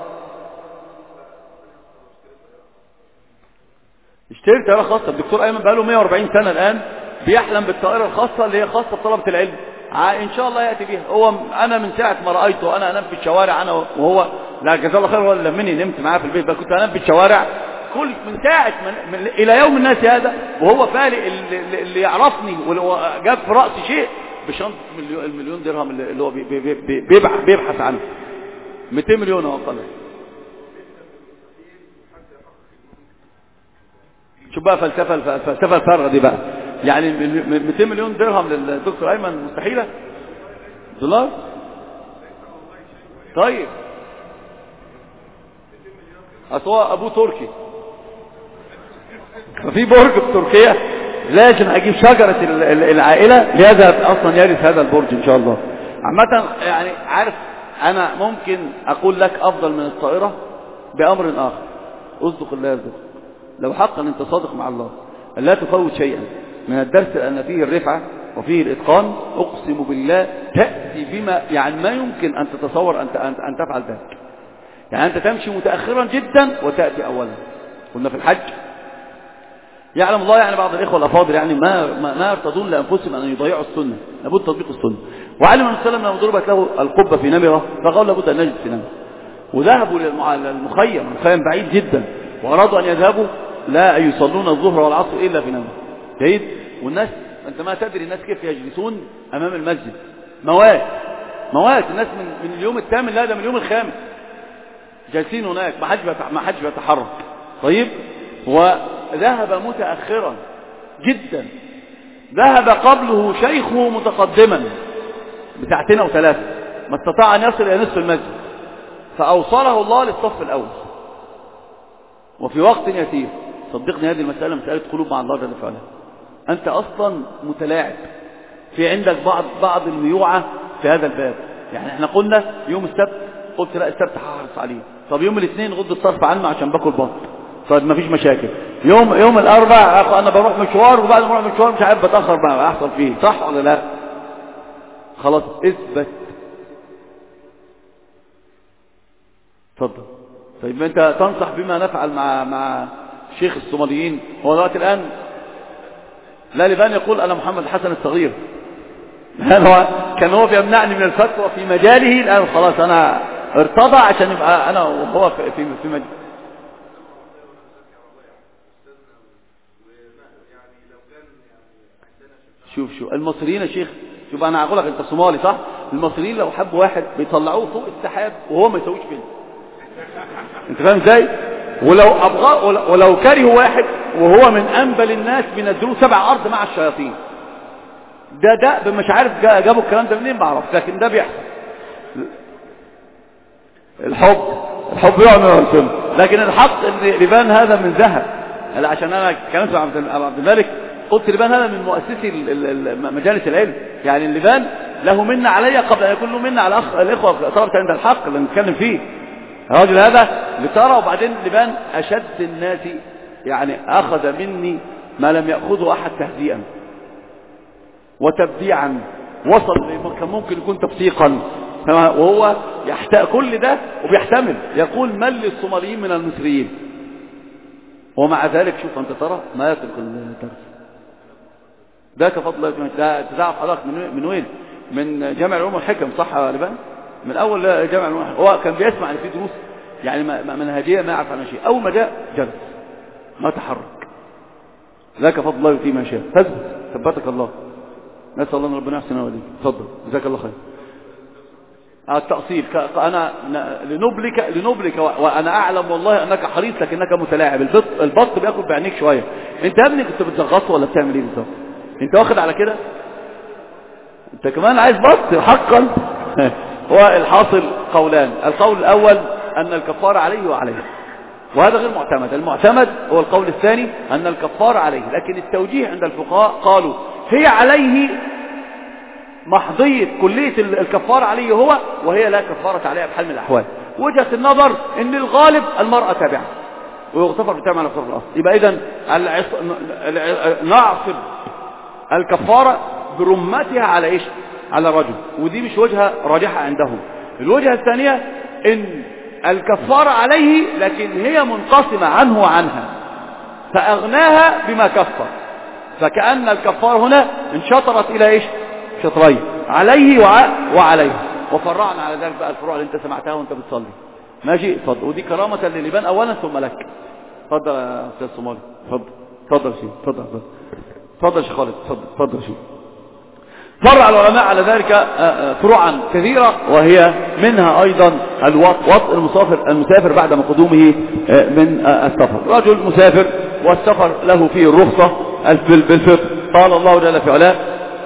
اشتري طائرة خاصة. الدكتور ايمن بقاله 140 سنة الان بيحلم بالطائرة الخاصة اللي هي خاصة بطلبة العلم، ان شاء الله يأتي بها. هو انا من ساعة ما رأيته انا انام في الشوارع، انا وهو لا جزاه الله خير، هو اللي لمني نمت معاه في البيت بقى، كنت انام في الشوارع كل من ساعة الى يوم الناس هذا، وهو فالي اللي يعرفني وجاب في رأسي شيء بشنطة المليون درهم اللي هو بيبحث عنه. 200 مليون هو قال. شوف بقى فلسفة الفرغة دي بقى، يعني 200 مليون درهم للدكتور ايمن مستحيلة دولار. طيب اصل هو ابوه تركي، ففي برج في تركيا لازم اجيب شجرة العائلة ليذهب اصلا يرث هذا البرج ان شاء الله. عامة يعني عارف، انا ممكن اقول لك افضل من الطائرة بامر اخر. اصدق الله يرزقك، لو حقا انت صادق مع الله لا تفوت شيئا من الدرس لأن فيه الرفعة وفيه الإتقان، أقسم بالله تأتي بما يعني ما يمكن أن تتصور أن تفعل ذلك. يعني أنت تمشي متأخرا جدا وتأتي أولا. قلنا في الحج يعلم الله، يعني بعض الإخوة الأفاضل يعني ما يرتضون لأنفسهم أن يضيعوا السنة، لابد تطبيق السنة. وعلم النبي صلى الله عليه وسلم لما ضربت له القبة في نمرة فقال لابد أن نجد في نمرة، وذهبوا للمخيم بعيد جدا، وأرادوا أن يذهبوا لا يصلون الظهر والعصر إلا في نمرة. جيد. والناس أنت ما تدري الناس كيف يجلسون أمام المسجد، موات الناس من اليوم الثامن، لا ده من اليوم الخامس جالسين هناك، ما حدش بيتحرك. طيب، وذهب متأخرا جدا، ذهب قبله شيخه متقدما بساعتين أو ثلاثة، ما استطاع أن يصل إلى نصف المسجد، فأوصله الله للصف الأول وفي وقت يسير. صدقني هذه المسألة مسألة قلوب مع الله جل وعلا. أنت أصلا متلاعب، في عندك بعض الميوعة في هذا الباب. يعني احنا قلنا يوم السبت، قلت لا السبت هحرص عليه. طب يوم الاثنين غض الطرف عنه عشان باكل بط، طيب ما فيش مشاكل. يوم الاربع انا بروح مشوار، وبعد ما اروح مشوار مش عارف بتاخر بقى احصل فيه، صح ولا لا؟ خلاص اثبت. اتفضل. طيب انت تنصح بما نفعل مع شيخ الصوماليين؟ هو دلوقتي الان لا لبان يقول انا محمد حسن الصغير، كان هو بيمنعني من الفتوى في مجاله، الان خلاص انا ارتضى عشان يبقى انا وهو في مجال. شوف المصريين يا شيخ، شوف انا هقول لك انت صومالي صح؟ المصريين لو حبوا واحد بيطلعوه فوق السحاب وهو ما يسويش فين. انت فاهم ازاي؟ ولو كرهوا واحد وهو من أنبل الناس بينزلوه 7 أرض مع الشياطين. ده مش عارف جابوا الكلام ده منين، ما اعرفش، لكن ده بيحصل. الحب يعمل السنة، لكن الحق ان لبان هذا من ذهب. عشان انا كلمت مع عبد الملك قلت لبان هذا من مؤسسي مجالس العلم، يعني اللبان له منة علي قبل ان يكون له منة على الاخوه طلبة عند الحق اللي نتكلم فيه. الراجل هذا لترى، وبعدين لبان اشد الناس يعني اخذ مني ما لم ياخذه احد تهديئا وتبديعا، وصل كان ممكن يكون تفسيقا، وهو كل ده وبيحتمل يقول من للصوماليين من المصريين، ومع ذلك شوف انت ترى ما يترك الدرس ده كفضل. تعرف حضرتك من وين؟ من جامع العلوم والحكم، صح يا لبان؟ من اول جامع العلوم والحكم. هو كان بيسمع ان في دروس يعني منهجيه ما يعرف عنها شيء، اول ما جاء جلس ما تحرك. ذاك فضل الله يؤتيه ما شاء. ثبتك الله. نسأل الله ان ربنا يحسن وليك. اتفضل جزاك الله خير. التأصيل انا لنبلك وانا اعلم والله انك حريص لكنك متلاعب. البط بياكل بعينيك شويه. انت يا ابني كنت بتزغطه ولا بتعمل ايه بالظبط؟ انت واخد على كده؟ انت كمان عايز بط حقا؟ هو الحاصل قولان. القول الاول ان الكفاره عليه وعليه، وهذا غير معتمد. المعتمد هو القول الثاني ان الكفاره عليه، لكن التوجيه عند الفقهاء قالوا هي عليه محضية كلية الكفارة عليه هو، وهي لا كفارة عليها بحال من الأحوال. وجهة النظر ان الغالب المرأة تابعة ويغتفر بتابع على كفر الأصل. يبقى إذن نعصب الكفارة برمتها على إيش؟ على الرجل، ودي مش وجهة راجحة عندهم. الوجهة الثانية ان الكفارة عليه لكن هي منقسمة عنه وعنها، فأغناها بما كفر، فكأن الكفار هنا انشطرت إلى إيش؟ شطرين، عليه وعليه. وفرعنا على ذلك بقى الفروع اللي انت سمعتها وانت بتصلي. ماشي؟ اتفضل. ودي كرامة للبان اولا ثم لك. اتفضل يا استاذ صومالي. اتفضل شيخ. اتفضل شيخ خالد. اتفضل شيخ. فرع العلماء على ذلك فروعا كثيرة، وهي منها ايضا وطء المسافر بعد قدومه من السفر. رجل مسافر والسفر له فيه الرخصة بالفطر. قال الله جل في علاه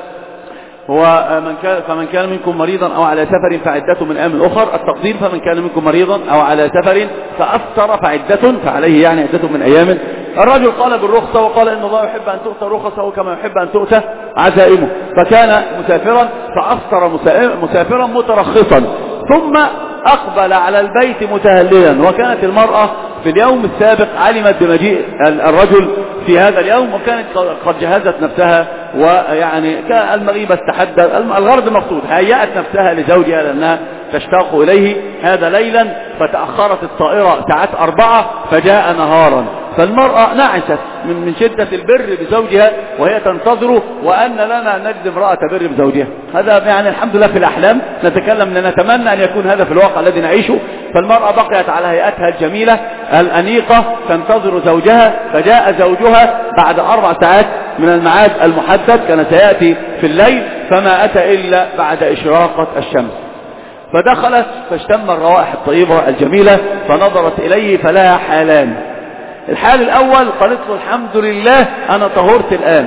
فمن كان منكم مريضا أو على سفر فعدة من أيام أخر. التقدير فمن كان منكم مريضا أو على سفر فأفطر فعدة، فعليه يعني عدة من أيام. الرجل قال بالرخصة وقال إن الله يحب أن تؤتى رخصه كما يحب أن تؤتى عزائمه، فكان مسافرا فأفطر مسافرا مترخصا، ثم أقبل على البيت متهللا. وكانت المرأة في اليوم السابق علمت بمجيء الرجل في هذا اليوم، وكانت قد جهزت نفسها، ويعني المغيبة استحدت الغرض المقصود، هيأت نفسها لزوجها لأنها تشتاق إليه. هذا ليلا، فتأخرت الطائرة ساعات 4 فجاء نهارا، فالمرأة نعست من شدة البر بزوجها وهي تنتظره، وأن لنا نجد امرأة بر بزوجها. هذا يعني الحمد لله في الأحلام نتكلم، نتمنى أن يكون هذا في الواقع الذي نعيشه. فالمرأة بقيت على هيئتها الجميلة الأنيقة تنتظر زوجها، فجاء زوجها بعد 4 ساعات من الميعاد المحدد، كان سيأتي في الليل، فما أتى إلا بعد إشراقة الشمس. فدخلت فاشتم الروائح الطيبة الجميلة، فنظرت إليه فلها حالان. الحال الأول قالت له الحمد لله أنا طهرت الآن،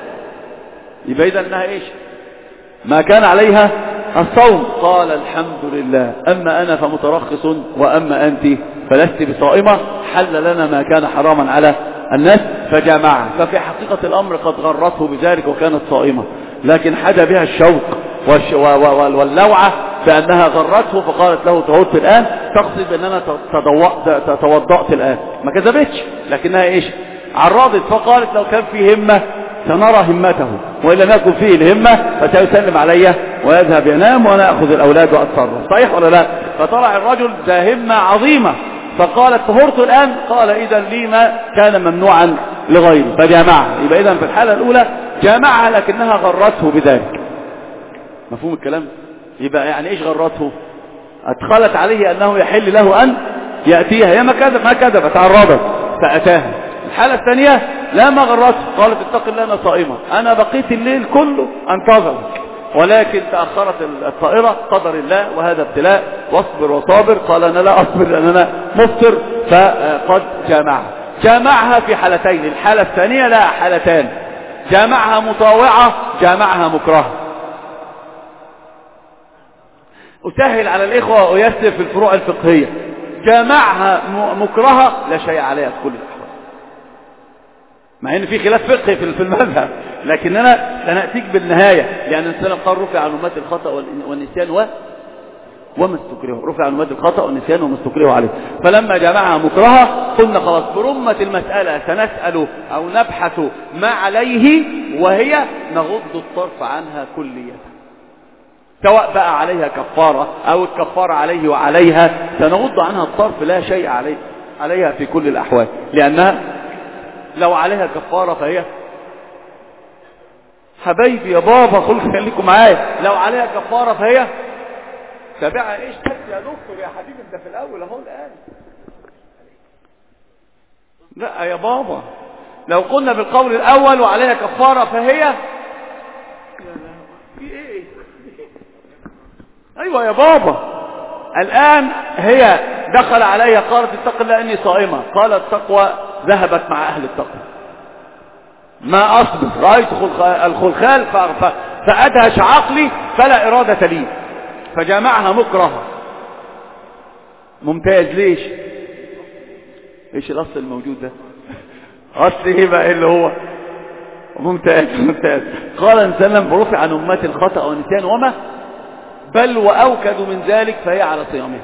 يبقى إذا أنها إيش؟ ما كان عليها الصوم. قال الحمد لله، أما أنا فمترخص وأما أنت فلست بصائمة، حل لنا ما كان حراما على الناس فجامعها. ففي حقيقة الأمر قد غرته بذلك وكانت صائمة، لكن حدا بها الشوق واللوعة بأنها غرته، فقالت له طهرت الآن، تقصد بأننا توضأت الآن. ما كذبتش، لكنها إيش؟ عرضت، فقالت لو كان في همة سنرى همته، وإن لم يكن فيه الهمة فسيسلم علي ويذهب ينام وأنا أخذ الأولاد وأتصرف. صحيح ولا لا؟ فطلع الرجل ذا همة عظيمة، فقالت طهرت الآن، قال إذا لي ما كان ممنوعا لغيري، فجامعها. يبقى إذا في الحالة الأولى جامعها لكنها غرته بذلك. مفهوم الكلام؟ يبقى يعني إيش غرته؟ أدخلت عليه أنه يحل له أن يأتيها، هي ما كذبت، عرضت فأتاها. الحالة الثانية لا ما غرته، قالت اتق الله أنا صائمة، أنا بقيت الليل كله أنتظرك، ولكن تأخرت الطائرة، قدر الله وهذا ابتلاء، واصبر وصابر. قال أنا لا أصبر لأن أنا مفطر، فقد جامعها. جامعها في حالتين، الحالة الثانية لا حالتان، جامعها مطاوعة، جامعها مكرهة. أسهل على الإخوة ويسر في الفروع الفقهية. جامعها مكرهة لا شيء عليها في كل الأحوال، مع ان في خلاف فقهي في المذهب، لكننا سنأتيك بالنهاية، لأن السلام قال رفع عن أمة الخطأ والنسيان وما استكرهوا، رفع عن أمة الخطأ والنسيان وما استكرهوا عليه. فلما جمعها مكرهة قلنا خلاص برمة المسألة سنسأل أو نبحث ما عليه، وهي نغض الطرف عنها كلية، سواء بقى عليها كفارة أو الكفارة عليه وعليها، سنغض عنها الطرف لا شيء عليها في كل الأحوال، لأنها لو عليها كفارة فهي حبايبي يا بابا خليكم معايا، لو عليها كفارة فهي تابعها ايش يا دكتور يا حبيبي انت في الاول اهو الان. لا يا بابا، لو قلنا بالقول الاول وعليها كفارة فهي في ايه؟ ايوه يا بابا، الان هي دخل عليها قالت اتق الله اني صائمة، قالت التقوى ذهبت مع اهل التقوى، ما اصبر رأيت الخلخال فأدهش عقلي فلا ارادة لي، فجامعها مكرهة. ممتاز. ليش؟ ايش الاصل الموجود ده؟ اصل ايه بقى اللي هو ممتاز؟ قال ان سلم برفع عن امات الخطأ والنسيان وما بل واوكد من ذلك فهي على صيامها،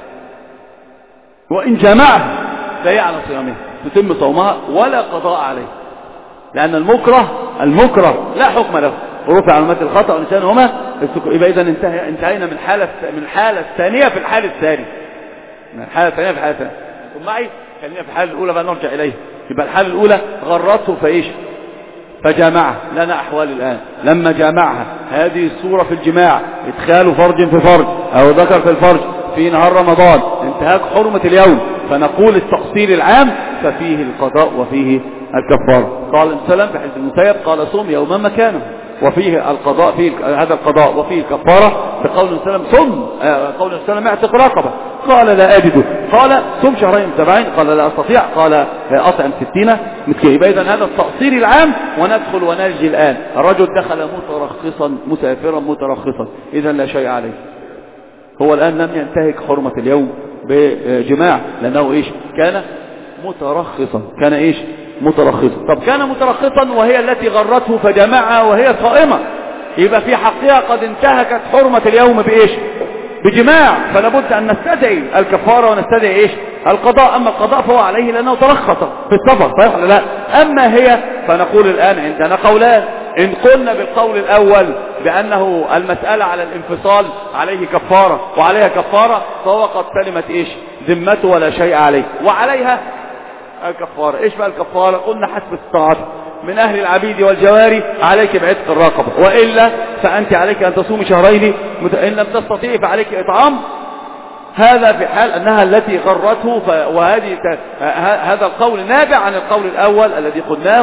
وان جمعها فهي على صيامها تتم صومها ولا قضاء عليه، لان المكره لا حكم له، ورفع عن امات الخطأ والنسيان وما يبقى اذا انتهينا من الحالة الثانية في الحالة الثانية، من الحالة الثانية في الحالة الثانية. ثم معي خلينا في الحالة الأولى بقى نرجع إليه. يبقى الحالة الأولى غرته فإيش؟ فجامعها. لنا أحوال الآن لما جامعها، هذه الصورة في الجماع إدخال فرج في فرج أو ذكر في الفرج في نهار رمضان، انتهاك حرمة اليوم، فنقول التقصير العام ففيه القضاء وفيه الكفارة. قال السلام في حديث المسيب قال صوم يوما مكانه، وفيه القضاء، فيه هذا القضاء وفيه الكفارة. بقول السلام صم، قول السلام اعتق رقبة، قال لا أجد، قال صم شهرين متابعين، قال لا أستطيع، قال أطعم 60 مسكين. يبقى إذن هذا التقصير العام. وندخل ونرجي الآن، الرجل دخل مترخصا مسافرا مترخصا، إذن لا شيء عليه، هو الآن لم ينتهك حرمة اليوم بجماع، لأنه إيش؟ كان مترخصا، كان إيش؟ مترخصا. طب كان مترخصا وهي التي غرته فجمعها وهي صائمة، يبقى في حقها قد انتهكت حرمة اليوم بإيش؟ بجماع، فلا بد أن نستدعي الكفارة ونستدعي إيش؟ القضاء. أما القضاء فهو عليه لأنه ترخص في السفر، صحيح ولا لا؟ أما هي فنقول الآن عندنا قولان. إن قلنا بالقول الأول بأنه المسألة على الانفصال عليه كفارة وعليها كفارة، فهو قد سلمت إيش؟ ذمته ولا شيء عليه، وعليها الكفارة. إيش بقى الكفارة؟ قلنا حسب استطاعتك من أهل العبيد والجواري عليك بعتق الرقبة، وإلا فأنت عليك أن تصوم شهرين، إن لم تستطيع فعليك إطعام. هذا في حال أنها التي غرته، وهذه هذا القول نابع عن القول الأول الذي قلناه،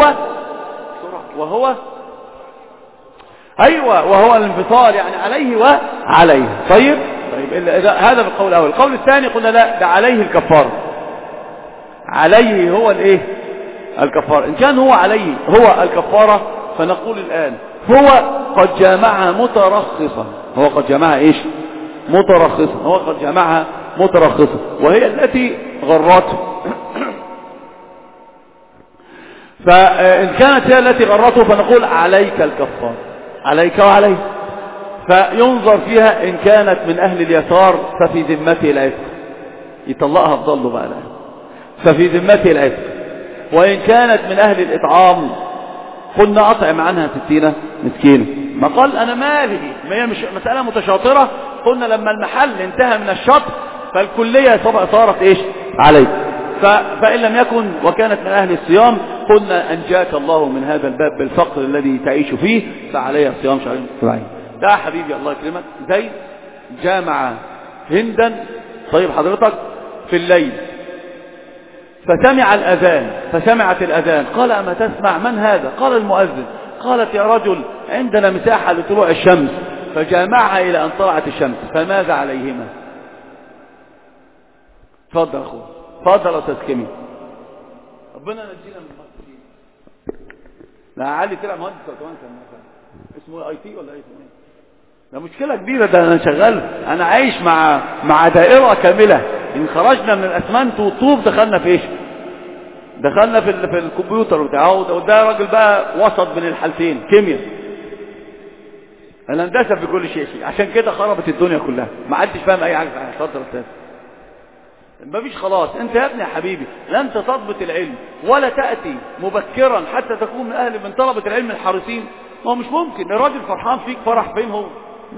وهو أيوة، وهو الانفصال يعني عليه وعليه. طيب هذا بالقول الأول. القول الثاني قلنا لا، ده عليه الكفارة، عليه هو الايه؟ الكفارة. ان كان هو عليه هو الكفارة فنقول الآن هو قد جامعها مترخصا، هو قد جامعها ايش؟ مترخصا، هو قد جامعها مترخصا وهي التي غرته. فإن كانت هي التي غرته فنقول عليك الكفارة، عليك وعليه. فينظر فيها إن كانت من أهل اليسار ففي ذمته العتق، يطلقها بضله بقى الآن، ففي ذمته العتق. وإن كانت من أهل الإطعام قلنا أطعم عنها 60 مسكينة. ما قال أنا مالي، ما هي مش مسألة متشاطرة. قلنا لما المحل انتهى من الشطر فالكلية صارت إيش؟ عليه. فإن لم يكن وكانت من أهل الصيام قلنا أنجاك الله من هذا الباب بالفقر الذي تعيش فيه، فعليها صيام شهرين متتابعين. ده حبيبي الله يكرمك زي جامع هندا. طيب حضرتك في الليل فسمعت الأذان، قال أما تسمع؟ من هذا؟ قال المؤذن. قالت يا رجل عندنا مساحة لطلوع الشمس، فجامعها إلى أن طلعت الشمس، فماذا عليهما؟ تفضل أخوه، تفضل أستاذ كمي. ربنا نجينا من المهندسين. لا علي طلع مهندس كمان، كان اسمه اي تي ولا ايه اسمه ايه؟ ده مشكله كبيره. ده انا شغال، انا عايش مع دائره كامله. ان خرجنا من الاسمنت والطوب دخلنا في ايش؟ دخلنا في الكمبيوتر بتاعه. وده راجل بقى وسط بين الحالتين، كيمياء. الهندسه في كل شيء. عشان كده خربت الدنيا كلها، ما حدش فاهم اي حاجه. اتفضل يا استاذ. مفيش خلاص. انت يا ابني يا حبيبي لن تضبط العلم ولا تأتي مبكرا حتى تكون من طلبة العلم الحارسين. ما هو مش ممكن. الراجل فرحان فيك فرح فين هو؟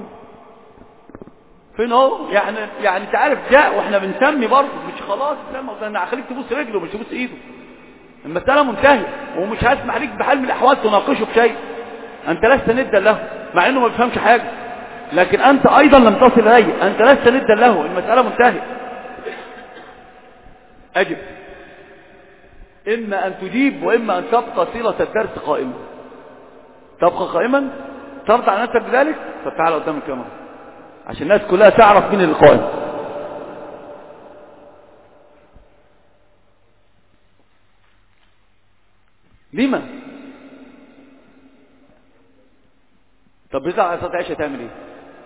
فين هو؟ يعني انت عارف جاء واحنا بنسمي برضه مش خلاص. انا هخليك تبوس رجله مش تبوس ايده. المسألة منتهية ومش هسمح ليك بحال من الاحوال تناقشه بشيء. انت لست ندا له مع انه ما بيفهمش حاجة، لكن انت ايضا لم تصل اليه. انت لست ندا له، المسألة منتهية. أجب. إما أن تجيب وإما أن تبقى صلة الدرس قائمة. تبقى قائما؟ ترضى على نفسك بذلك؟ فتعال قدام الكاميرا عشان الناس كلها تعرف مين القائم. لما؟ طب بيطلع على صوت عيشة تعمل ايه؟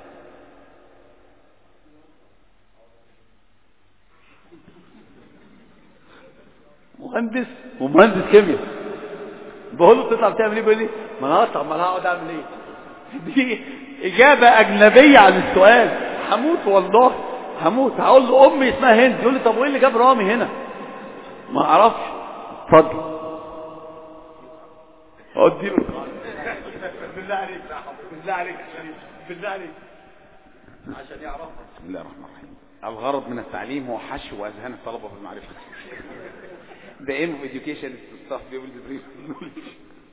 مهندس ومهندس كيمياء. بقول له بتطلع بتعمل ايه؟ بيقول لي ما انا هطلع، ما انا هقعد اعمل ايه؟ دي اجابه اجنبيه عن السؤال. هموت والله هموت. هقول له امي اسمها هند. يقول لي طب وايه اللي جاب رامي هنا؟ ما اعرفش. اتفضل. اديله بالله عليك بالله عليك بالله عليك عشان يعرفها. بسم الله الرحمن الرحيم. الغرض من التعليم هو حشو اذهان الطلبه بالمعرفه. The aim of education is to stuff people with real knowledge.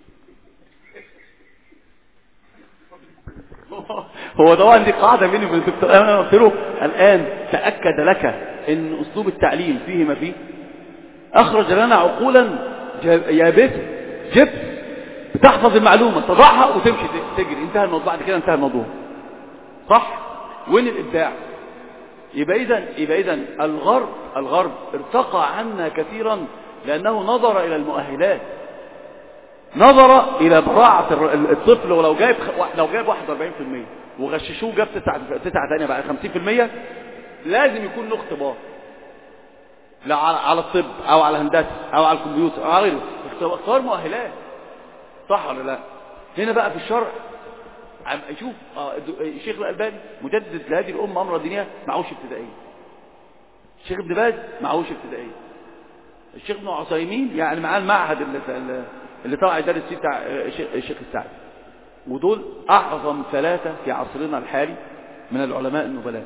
هو طبعا دي قاعده بيني وبين الدكتور. انا قلت له الان تاكد لك ان اسلوب التعليم فيه ما فيه. اخرج لنا عقولا يابسه جبس بتحفظ المعلومه تضعها وتمشي تجري. انتهى الموضوع. بعد كده انتهى الموضوع. صح؟ وين الابداع؟ يبقى اذا الغرب ارتقى عنا كثيرا لانه نظر الى المؤهلات، نظر الى براعه الطفل. ولو جايب 41% وغششوه جاب 9 ثانيه بقى 50%، لازم يكون له اختبار لا على الطب او على الهندسه او على الكمبيوتر او على غيره. اختبار مؤهلات. صح ولا لا؟ هنا بقى في الشرع شوف الشيخ الألباني مجدد لهذه الأمة أمر دينية معهوش ابتدائية. الشيخ ابن باز معهوش ابتدائية. الشيخ ابن عثيمين يعني معاه المعهد اللي طلع يدرس فيه بتاع الشيخ السعدي. ودول أعظم 3 في عصرنا الحالي من العلماء النبلاء.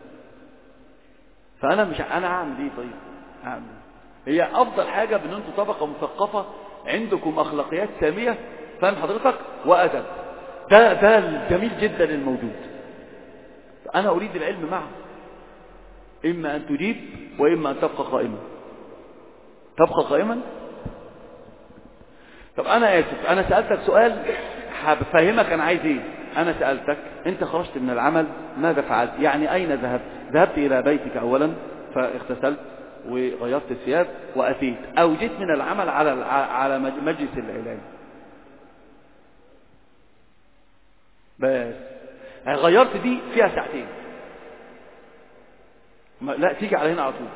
فأنا مش أنا أعمل إيه؟ طيب أعمل إيه؟ هي أفضل حاجة بأن أنتم طبقة مثقفة عندكم أخلاقيات سامية، فاهم حضرتك؟ وأدب. ده الجميل جدا الموجود. أنا أريد العلم معه. إما أن تجيب وإما أن تبقى قائما. تبقى قائما. طب أنا آسف، أنا سألتك سؤال هفهمك أنا عايز إيه. أنا سألتك أنت خرجت من العمل ماذا فعلت؟ يعني أين ذهبت؟ ذهبت إلى بيتك أولا فاغتسلت وغيرت الثياب وأتيت، أو جيت من العمل على مجلس العلم؟ بس غيرت دي فيها 2 ساعة. لا تيجي على هنا على طول.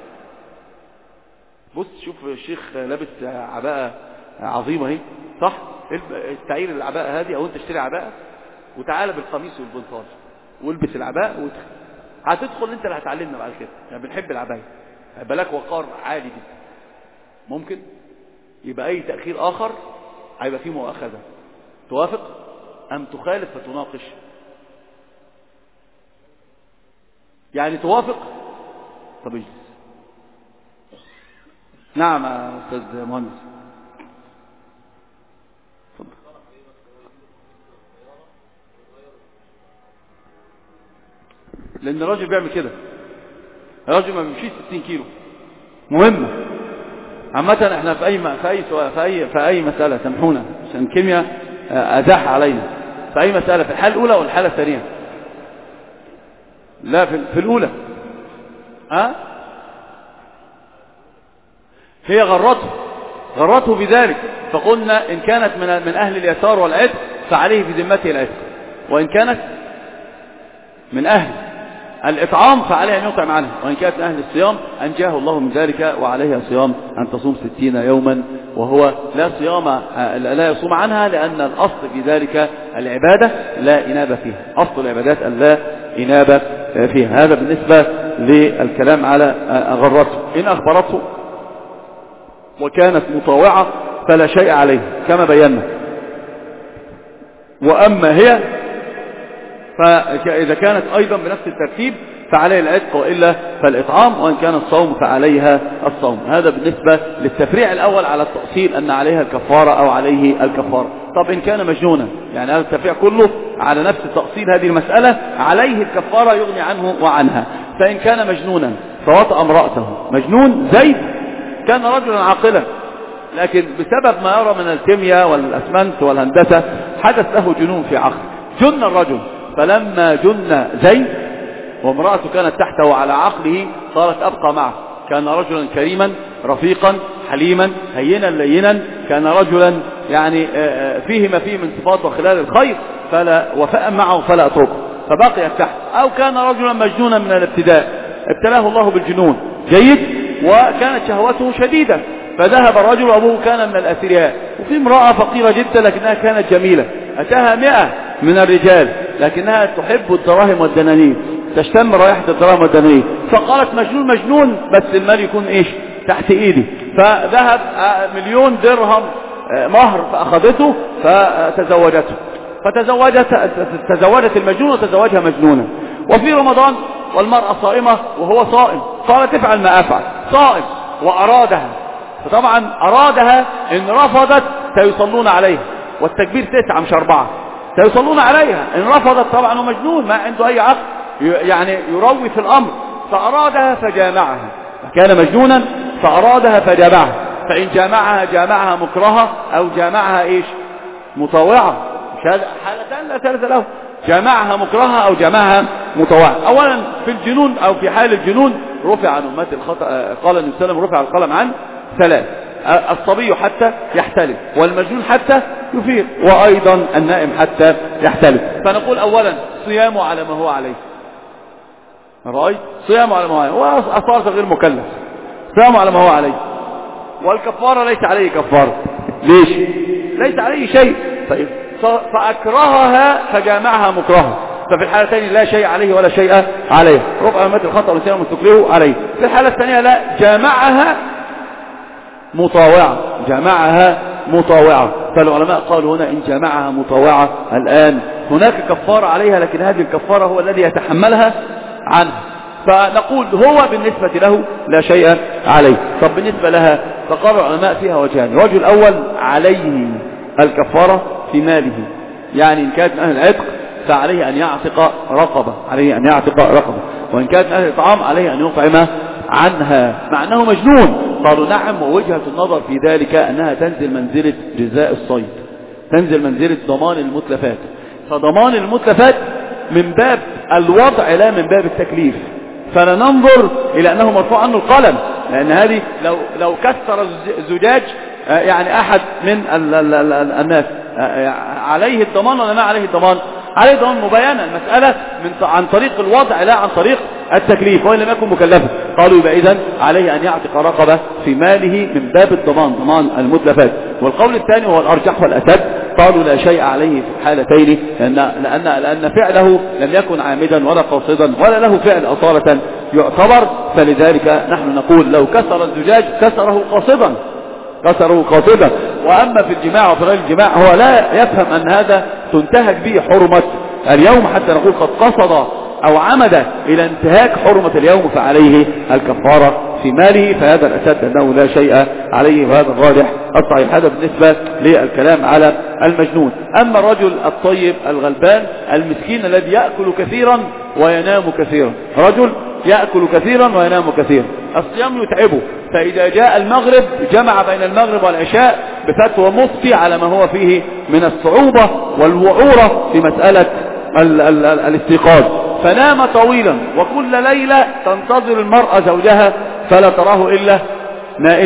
بص شوف الشيخ لابس عباءة عظيمة اهي، صح؟ تعير العباءة هذه او انت اشتري عباءة وتعالى بالقميص والبنطال والبس العباءة وادخل. هتدخل انت اللي هتعلمنا بعد كده. يعني بنحب العباية، هيبقى لك وقار عالي جدا. ممكن يبقى اي تأخير اخر هيبقى فيه مؤاخذة. توافق ام تخالف فتناقش؟ يعني توافق؟ طب اجلس. نعم يا استاذ مهندس. اتفضل. لان الراجل بيعمل كده. الراجل ما بيمشيش 60 كيلو. مهمه عامه. احنا في اي مساله سامحونا عشان الكيمياء ازاح علينا. في اي مساله، في الحاله الاولى والحاله الثانيه. لا في الاولى هي غرته غرته بذلك. فقلنا إن كانت من أهل اليسار والعتق فعليه في ذمته العتق، وإن كانت من أهل الإطعام فعليه أن يطعم عنه، وإن كانت من أهل الصيام أنجاه الله من ذلك وعليها صيام أن تصوم 60 يوما، وهو لا يصوم عنها، لأن الأصل في ذلك العبادة لا إنابة فيها، أصل العبادات أن لا إنابة فيها. هذا بالنسبة للكلام على غرته. إن أخبرته وكانت مطاوعة فلا شيء عليه كما بينا. وأما هي فإذا كانت أيضا بنفس الترتيب فعليه العتق، وإلا فالإطعام، وإن كان الصوم فعليها الصوم. هذا بالنسبة للتفريع الأول على التأصيل أن عليها الكفارة أو عليه الكفارة. طب إن كان مجنونا، يعني هذا التفريع كله على نفس تأصيل هذه المسألة، عليه الكفارة يغني عنه وعنها. فإن كان مجنونا فوطأ امرأته، مجنون زيد كان رجلا عاقلا، لكن بسبب ما يرى من الكيمياء والأسمنت والهندسة حدث له جنون في عقله، جن الرجل. فلما جن زيد وامرأته كانت تحته على عقله صارت أبقى معه. كان رجلا كريما رفيقا حليما هينا لينا، كان رجلا يعني فيه ما فيه من صفات وخلال الخير، فلا وفاء معه فلا أتركه، فبقي تحت. أو كان رجلا مجنونا من الابتداء، ابتلاه الله بالجنون جيد، وكانت شهوته شديدة، فذهب الرجل وأبوه كان من الأثرياء، وفي امرأة فقيرة جدا لكنها كانت جميلة، أتاها 100 من الرجال لكنها تحب الدراهم والدنانير، تشتم رائحة الدراهم والدنانير، فقالت مجنون بس المال يكون ايش تحت ايدي. فذهب 1,000,000 درهم مهر فأخذته فتزوجته، تزوجت المجنون وتزوجها مجنونا. وفي رمضان والمرأة صائمة وهو صائم، قالت افعل ما أفعل، صائم وأرادها، فطبعا أرادها إن رفضت سيصلون عليها، والتكبير 9 مش 4، سيصلون عليها. إن رفضت طبعا هو مجنون ما عنده أي عقل، يعني يروي في الأمر، فأرادها فجامعها، كان مجنونا فأرادها فجامعها. فإن جامعها مكرهة أو جامعها إيش مطاوعة، مش هذا حالتان لا ثالث له، جامعها مكرهة أو جامعها مطاوعة. أولا في الجنون أو في حال الجنون رفع عن أمة الخطأ، قال النبي صلى الله عليه وسلم رفع القلم عن 3، الصبي حتى يحتلم، والمجنون حتى يفيق، وأيضا النائم حتى يحتلم. فنقول أولا صيامه على ما هو عليه، رأي صيامه على ما هو عليه، وأصار غير مكلف، صيامه على ما هو عليه، والكفارة ليس عليه كفارة. ليش؟ ليس عليه شيء. طيب فأكرهها فجامعها مكرهة، ففي الحالتين لا شيء عليه ولا شيء عليه، رفع أمة الخطأ والنسيان مستكره عليه. في الحالة الثانية لا، جامعها مطاوعة. فالعلماء قالوا هنا إن جامعها مطاوعة الآن هناك كفارة عليها، لكن هذه الكفارة هو الذي يتحملها عنها، فنقول هو بالنسبة له لا شيء عليه. طب بالنسبة لها فقال العلماء فيها وجهان. الوجه الأول عليه الكفارة في ماله، يعني إن كانت من أهل العتق فعليه أن يعتق رقبة، وإن كانت من أهل الإطعام عليه أن يطعم عنها، مع أنه مجنون. قالوا نعم، ووجهة النظر في ذلك أنها تنزل منزلة جزاء الصيد، تنزل منزلة ضمان المتلفات، فضمان المتلفات من باب الوضع لا من باب التكليف، فلا ننظر إلى أنه مرفوع عنه القلم، لأن هذه لو كسر الزجاج يعني أحد من الناس عليه الضمان ولا ما عليه الضمان؟ عليه ضمان مبينة المسألة عن طريق الوضع لا عن طريق التكليف، وإن لم يكن مكلفا. قالوا يبقى إذن عليه أن يعتق رقبة في ماله من باب الضمان، ضمان المتلفات. والقول الثاني وهو الأرجح والأسد، قالوا لا شيء عليه في الحالتين، لأن فعله لم يكن عامدا ولا قاصدا ولا له فعل أصالة يعتبر، فلذلك نحن نقول لو كسر الزجاج كسره قاصدا. وأما في الجماع وفي غير الجماع هو لا يفهم أن هذا تنتهك به حرمة اليوم، حتى نقول قد قصد أو عمد إلى انتهاك حرمة اليوم فعليه الكفارة في ماله، فهذا الأسد أنه لا شيء عليه، وهذا الراجح الصحيح. هذا بالنسبة للكلام على المجنون. أما الرجل الطيب الغلبان المسكين الذي يأكل كثيرا وينام كثيرا، رجل يأكل كثيرا وينام كثيرا، الصيام يتعبه، فإذا جاء المغرب جمع بين المغرب والعشاء بفتوى مفتي على ما هو فيه من الصعوبة والوعورة في مسألة الاستيقاظ، فنام طويلا، وكل ليلة تنتظر المرأة زوجها فلا تراه إلا نائما،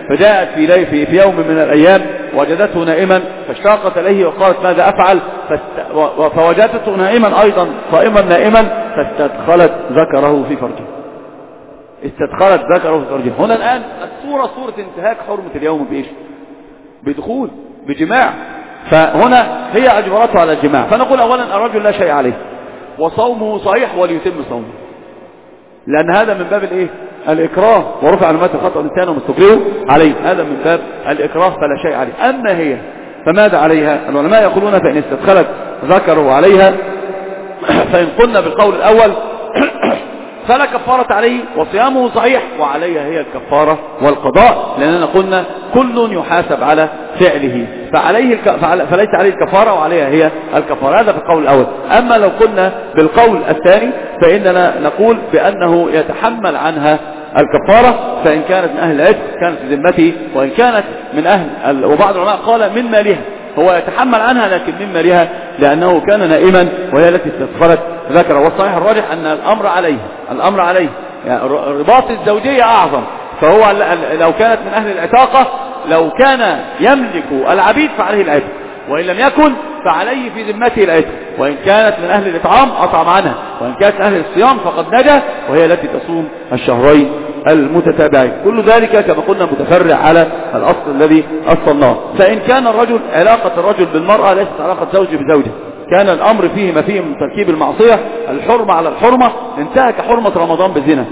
فجاءت في يوم من الأيام وجدته نائما فاشتاقت إليه وقالت ماذا أفعل، فوجدته نائما أيضا صائما نائما فاستدخلت ذكره في فرجه. استدخلت ذكره في فرجه. هنا الآن الصورة صورة انتهاك حرمة اليوم بإيش؟ بدخول بجماع. فهنا هي أجبرته على الجماع. فنقول أولا الرجل لا شيء عليه وصومه صحيح وليتم صومه، لأن هذا من باب الإيه؟ الإكراه، ورفع علامات الخطأ الإنسان ومستقره عليه، هذا من باب الإكراه فلا شيء عليه. أما هي فماذا عليها؟ العلماء يقولون فإن استدخلت ذكره عليها فإن قلنا بالقول الأول فلا كفارة عليه وصيامه صحيح وعليها هي الكفارة والقضاء، لأننا قلنا كل يحاسب على فعله فليس عليه الكفارة وعليها هي الكفارة. هذا في القول الأول. أما لو قلنا بالقول الثاني فإننا نقول بأنه يتحمل عنها الكفارة، فإن كانت من أهل العتق كانت في ذمته، وإن كانت من أهل وبعض العلماء قال من مالها، هو يتحمل عنها لكن من مالها لأنه كان نائما وهي التي استدخلت ذكره. والصحيح الراجح أن الأمر عليه يعني رباط الزوجية أعظم. فهو لو كانت من أهل العتاقة لو كان يملك العبيد فعليه العتق، وإن لم يكن فعليه في ذمته العتق، وإن كانت من أهل الإطعام أطعم عنها، وإن كانت من أهل الصيام فقد نجا وهي التي تصوم الشهرين المتتابعين. كل ذلك كما قلنا متفرع على الأصل الذي أصلناه. فإن كان علاقة الرجل بالمرأة ليست علاقة زوج بزوجة، كان الأمر فيه ما فيه من تركيب المعصية، الحرمة على الحرمة، انتهك حرمة رمضان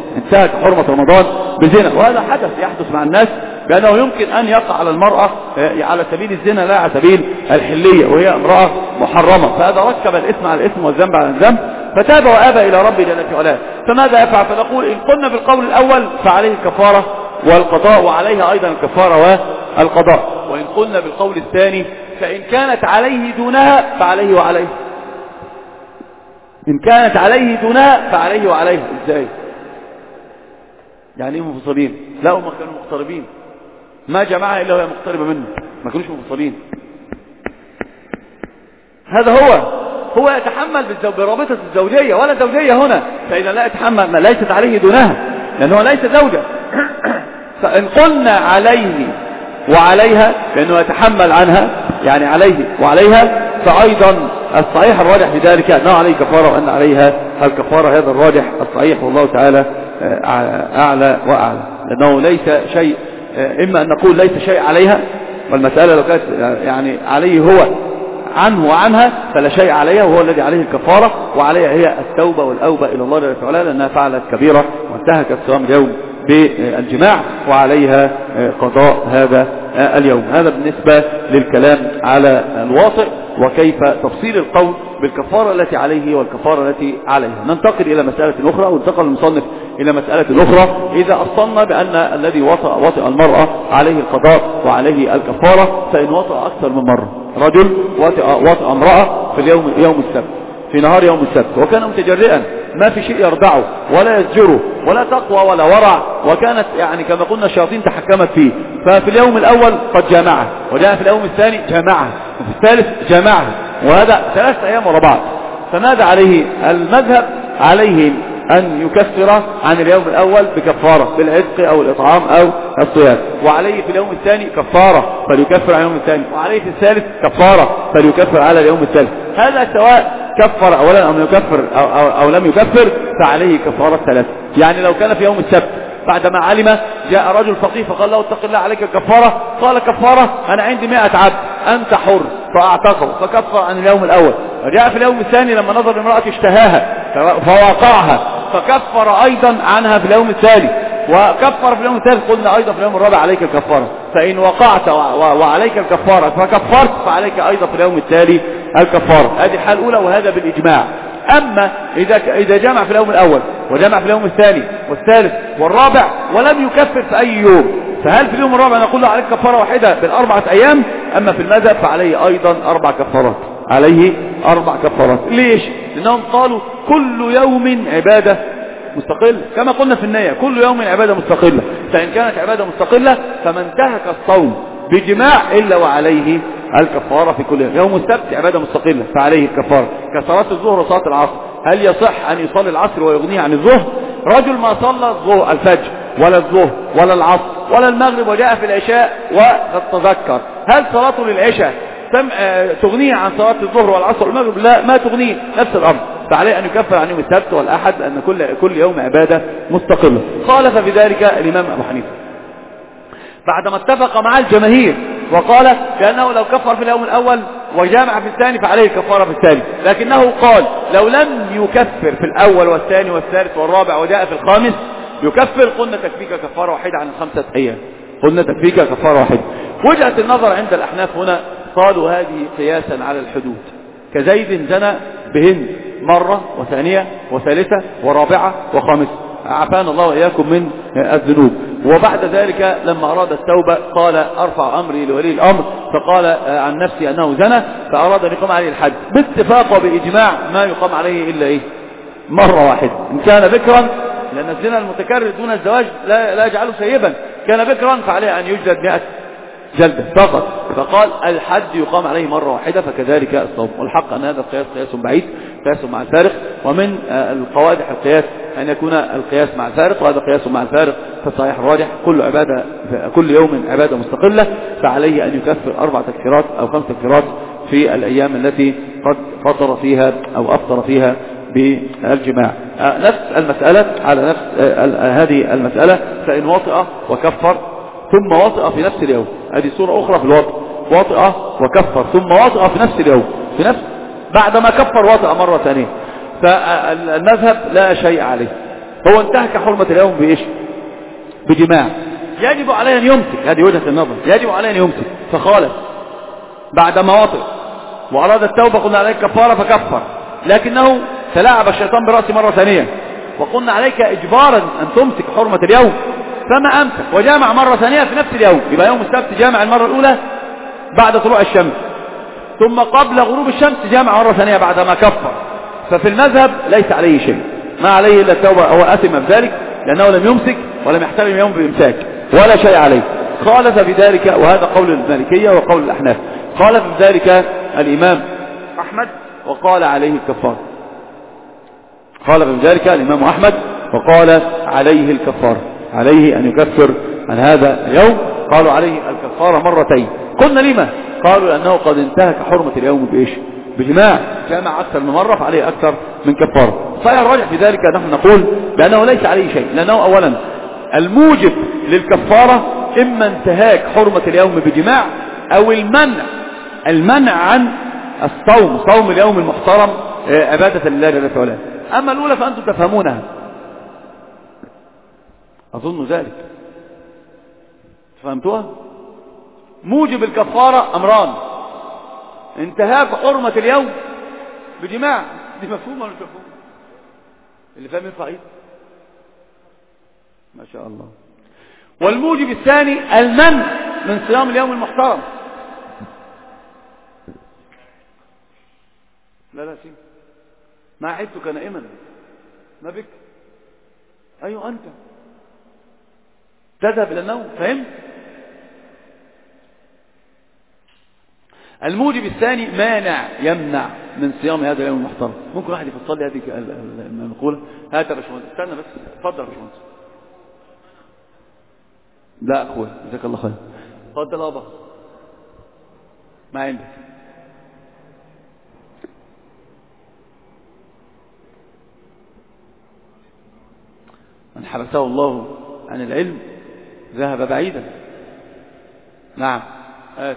بزنا، وهذا يحدث مع الناس بأنه يمكن أن يقع على المرأة على سبيل الزنا لا على سبيل الحلية وهي امرأة محرمة، فهذا ركب الإثم على الإثم والذنب على الذنب، فتاب وآب إلى ربي جل في علاه. فماذا يفعل؟ فنقول إن قلنا بالقول الأول فعليه الكفارة والقضاء وعليها أيضا الكفارة والقضاء، وإن قلنا بالقول الثاني فإن كانت عليه دونها فعليه وعليه. إن كانت عليه دونها فعليه وعليه. إزاي؟ يعني منفصلين؟ لا، هم كانوا مقتربين، ما جمعها إلا وهي مقتربة منه، ما كانوش منفصلين. هذا هو يتحمل برابطة الزوجية ولا زوجية هنا، فإذا لا يتحمل ليست عليه دونها لأنه ليس زوجة. فإن قلنا عليه وعليها لأنه يتحمل عنها يعني عليه وعليها، فأيضا الصحيح الراجح في ذلك أنه عليه كفارة وأن عليها الكفارة. هذا الراجح الصحيح والله تعالى أعلى وأعلى، لأنه ليس شيء، إما أن نقول ليس شيء عليها، والمسألة لو كانت يعني عليه هو عنه وعنها فلا شيء عليها، وهو الذي عليه الكفارة، وعليها هي التوبة والأوبة إلى الله جل وعلا لأنها فعلت كبيرة وانتهكت صيام اليوم بالجماع، وعليها قضاء هذا اليوم. هذا بالنسبة للكلام على الواطئ وكيف تفصيل القول بالكفارة التي عليه والكفارة التي عليها. ننتقل إلى مسألة أخرى، وانتقل المصنف إلى مسألة أخرى. إذا أصلنا بأن الذي وطئ المرأة عليه القضاء وعليه الكفارة، فإن وطئ أكثر من مرة، رجل وطئ امرأة في يوم السبت، في نهار يوم السبت، وكان متجرئا ما في شيء يردعه ولا يزجره ولا تقوى ولا ورع، وكانت يعني كما قلنا الشياطين تحكمت فيه، ففي اليوم الأول قد جامعه، وجاء في اليوم الثاني جامعه، وفي الثالث جامعه، وهذا 3 أيام ورا بعض. فماذا عليه؟ المذهب عليه أن يكفر عن اليوم الأول بكفارة بالعتق أو الإطعام أو الصيام، وعليه في اليوم الثاني كفارة فليكفر عن اليوم الثاني، وعليه في الثالث كفارة فليكفر على اليوم الثالث. هذا سواء كفر أولا أو يكفر أو لم يكفر فعليه كفارة 3. يعني لو كان في يوم السبت بعدما علم جاء رجل فقيه فقال له اتق الله عليك كفارة، قال كفارة أنا عندي 100 عبد أنت حر، فأعتقه فكفر عن اليوم الأول. وجاء في اليوم الثاني لما نظر امرأة اشتهاها فواقعها فكفر أيضا عنها في اليوم الثاني، وكفر في اليوم الثالث، قلنا أيضا في اليوم الرابع عليك الكفارة. فإن وقعت وعليك الكفارة فكفرت فعليك أيضا في اليوم التالي الكفارة. هذه الحالة الأولى وهذا بالإجماع. أما إذا جمع في اليوم الأول وجمع في اليوم الثاني والثالث والرابع ولم يكفر في أي يوم، فهل في اليوم الرابع نقول له عليك كفارة واحدة بال4 أيام؟ أما في المذهب فعليه أيضا 4 كفارات، عليه 4 كفارات. ليش؟ لأنهم قالوا كل يوم عبادة مستقل، كما قلنا في النية كل يوم عبادة مستقلة، فإن كانت عبادة مستقلة فمن انتهك الصوم بجماع إلا وعليه الكفارة في كل يوم. يوم السبت عبادة مستقلة فعليه الكفارة كصلاة الظهر وصلاة العصر. هل يصح أن يصلي العصر ويغنيه عن الظهر؟ رجل ما صلى الفجر ولا الظهر ولا العصر ولا المغرب وجاء في العشاء وقد تذكر، هل صلاته للعشاء تغنيه عن صلاة الظهر والعصر والمغرب؟ لا، ما تغنيه، نفس الأمر. فعليه أن يكفر عن يوم السبت والأحد، لأن كل يوم عبادة مستقلة. خالف في ذلك الإمام أبو حنيفة بعدما اتفق مع الجماهير وقال بأنه لو كفر في اليوم الأول وجامع في الثاني فعليه الكفارة في الثاني، لكنه قال لو لم يكفر في الأول والثاني والثالث والرابع وجاء في الخامس يكفر، قلنا تكفيك كفارة واحدة عن الخمسة أيام، قلنا تكفيك كفارة واحدة. وجهة النظر عند الأحناف هنا قالوا هذه قياسا على الحدود، كزيد زنى بهند مرة وثانية وثالثة ورابعة وخامسة، عافانا الله وإياكم من الذنوب. وبعد ذلك لما أراد التوبة قال أرفع أمري لولي الأمر، فقال عن نفسي أنه زنى فأراد أن يقام عليه الحد، باتفاق وبإجماع ما يقام عليه إلا مرة واحدة إن كان بكرا، لأن الزنا المتكرر دون الزواج لا يجعله سيبا، كان بكرا فعليه أن يجلد 100 جلدة فقط، فقال الحد يقام عليه مرة واحدة، فكذلك الصوم. والحق أن هذا القياس قياس بعيد، قياس مع الفارق، ومن القوادح القياس أن يكون القياس مع الفارق، وهذا قياس مع الفارق فالصحيح الراجح كل يوم عبادة مستقلة، فعليه أن يكفر 4 تكفيرات أو 5 تكفيرات في الأيام التي قد فطر فيها أو أفطر فيها بالجماع. نفس المسألة على نفس هذه المسألة، فإن وطئ وكفر ثم وطئ في نفس اليوم، هذه صورة أخرى في الوطئ، وطئ وكفر ثم وطئ في نفس اليوم، بعدما كفر وطئ مرة ثانية، فالمذهب لا شيء عليه، هو انتهك حرمة اليوم بإيش؟ بجماع، يجب عليه أن يمسك، هذه وجهة النظر، يجب عليه أن يمسك، فخالف بعدما وطئ وأراد التوبة قلنا عليك كفارة فكفر، لكنه تلاعب الشيطان برأسه مرة ثانية، وقلنا عليك إجبارا أن تمسك حرمة اليوم، فما أمسك وجامع مرة ثانية في نفس اليوم، يبقى يوم السبت جامع المرة الأولى بعد طلوع الشمس، ثم قبل غروب الشمس جامع مرة ثانية بعدما كفر، ففي المذهب ليس عليه شيء، ما عليه إلا التوبة، هو أثم بذلك لأنه لم يمسك ولم يحترم يوم بإمساك ولا شيء عليه. خالف بذلك، وهذا قول المالكية وقول الأحناف، خالف بذلك الإمام أحمد وقال عليه الكفار، خالف بذلك الإمام أحمد وقال عليه الكفار، عليه أن يكفر عن هذا اليوم، قالوا عليه الكفارة مرتين. قلنا لما؟ قالوا لأنه قد انتهك حرمة اليوم بإيش؟ بجماع، جامع أكثر من مرة فعليه أكثر من كفارة. صحيح الراجح في ذلك نحن نقول بأنه ليس عليه شيء، لأنه أولا الموجب للكفارة إما انتهاك حرمة اليوم بجماع أو المنع عن الصوم، صوم اليوم المحترم عبادة لله جل وعلا. أما الأولى فأنتم تفهمونها، أظن ذلك فهمتوها. موجب الكفارة أمران، انتهاك حرمة اليوم بجماع، دي مفهومة ولا مش مفهومة؟ اللي فاهم يرفع ايده ما شاء الله. والموجب الثاني المنع من صيام اليوم المحترم. لا سيب، ما عدتك نائما، ما بك، أيوه أنت تذهب إلى النوم، فهمت؟ الموجب الثاني مانع يمنع من صيام هذا اليوم المحترم. ممكن واحد يفصل لي هذه المقولة؟ هات يا باشمهندس، استنى بس، اتفضل يا باشمهندس. لا أخوي جزاك الله خير، اتفضل يا بابا، ما عندك. من حبسه الله عن العلم ذهب بعيدا. نعم هات.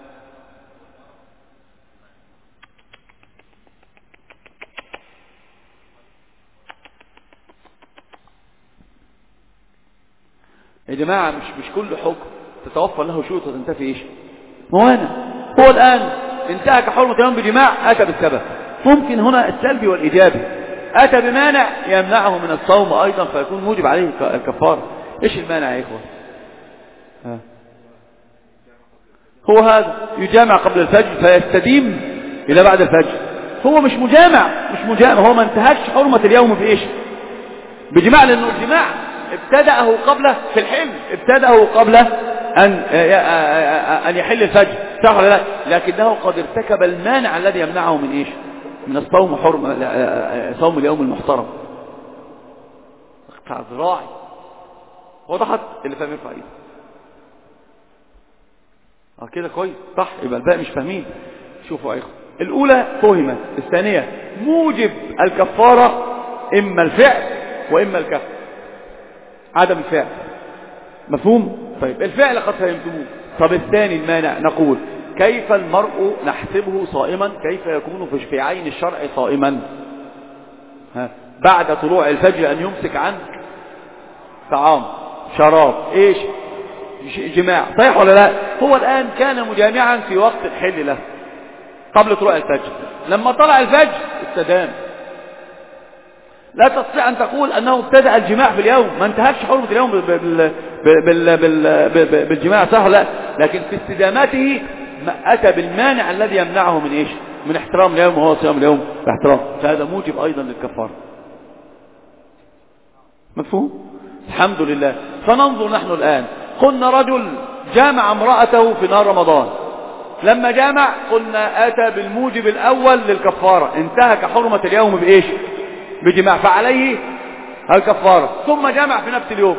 يا جماعة مش كل حكم تتوفر له شروط وتنتفي ايش موانع. هو الآن انتهك حرمة يوم بجماع، أتى بالسبب، ممكن هنا السلبي والإيجابي، أتى بمانع يمنعه من الصوم أيضا فيكون موجب عليه الكفارة. ايش المانع يا إخوة؟ هو هذا يجامع قبل الفجر فيستديم إلى بعد الفجر، هو مش مجامع، هو ما انتهكش حرمة اليوم بإيش؟ بجماع، لأنه الجماع ابتدأه قبل في الحلم، ابتدأه قبل أن يحل الفجر، صح ولا لا؟ لكنه قد ارتكب المانع الذي يمنعه من إيش؟ من الصوم، صوم اليوم المحترم. اقطع ذراعي، وضحت اللي فاهم يرفع ايده. كده كويس صح، يبقى الباقي مش فاهمين. شوفوا يا اخوة، الاولى فهمت، الثانية موجب الكفارة اما الفعل واما الكف، عدم الفعل. مفهوم؟ طيب الفعل قد فهمتموه. طب الثاني المانع، نقول كيف المرء نحسبه صائما، كيف يكون في عين الشرع صائما؟ بعد طلوع الفجر ان يمسك عنك طعام شراب ايش جماع، صحيح ولا لا؟ هو الان كان مجامعا في وقت الحل له قبل طلوع الفجر، لما طلع الفجر استدام. لا تستطيع ان تقول انه ابتدأ الجماع في اليوم، ما انتهكش حرمة اليوم بالجماع، صح ولا لا؟ لكن في استدامته اتى بالمانع الذي يمنعه من ايش؟ من احترام اليوم، وهو صيام اليوم باحترام، فهذا موجب ايضا للكفاره. مفهوم؟ الحمد لله. فننظر نحن الان، قلنا رجل جامع امرأته في نهار رمضان، لما جامع قلنا اتى بالموجب الاول للكفاره، انتهك حرمة اليوم بايش؟ بجماع، فعليه الكفاره. ثم جامع في نفس اليوم،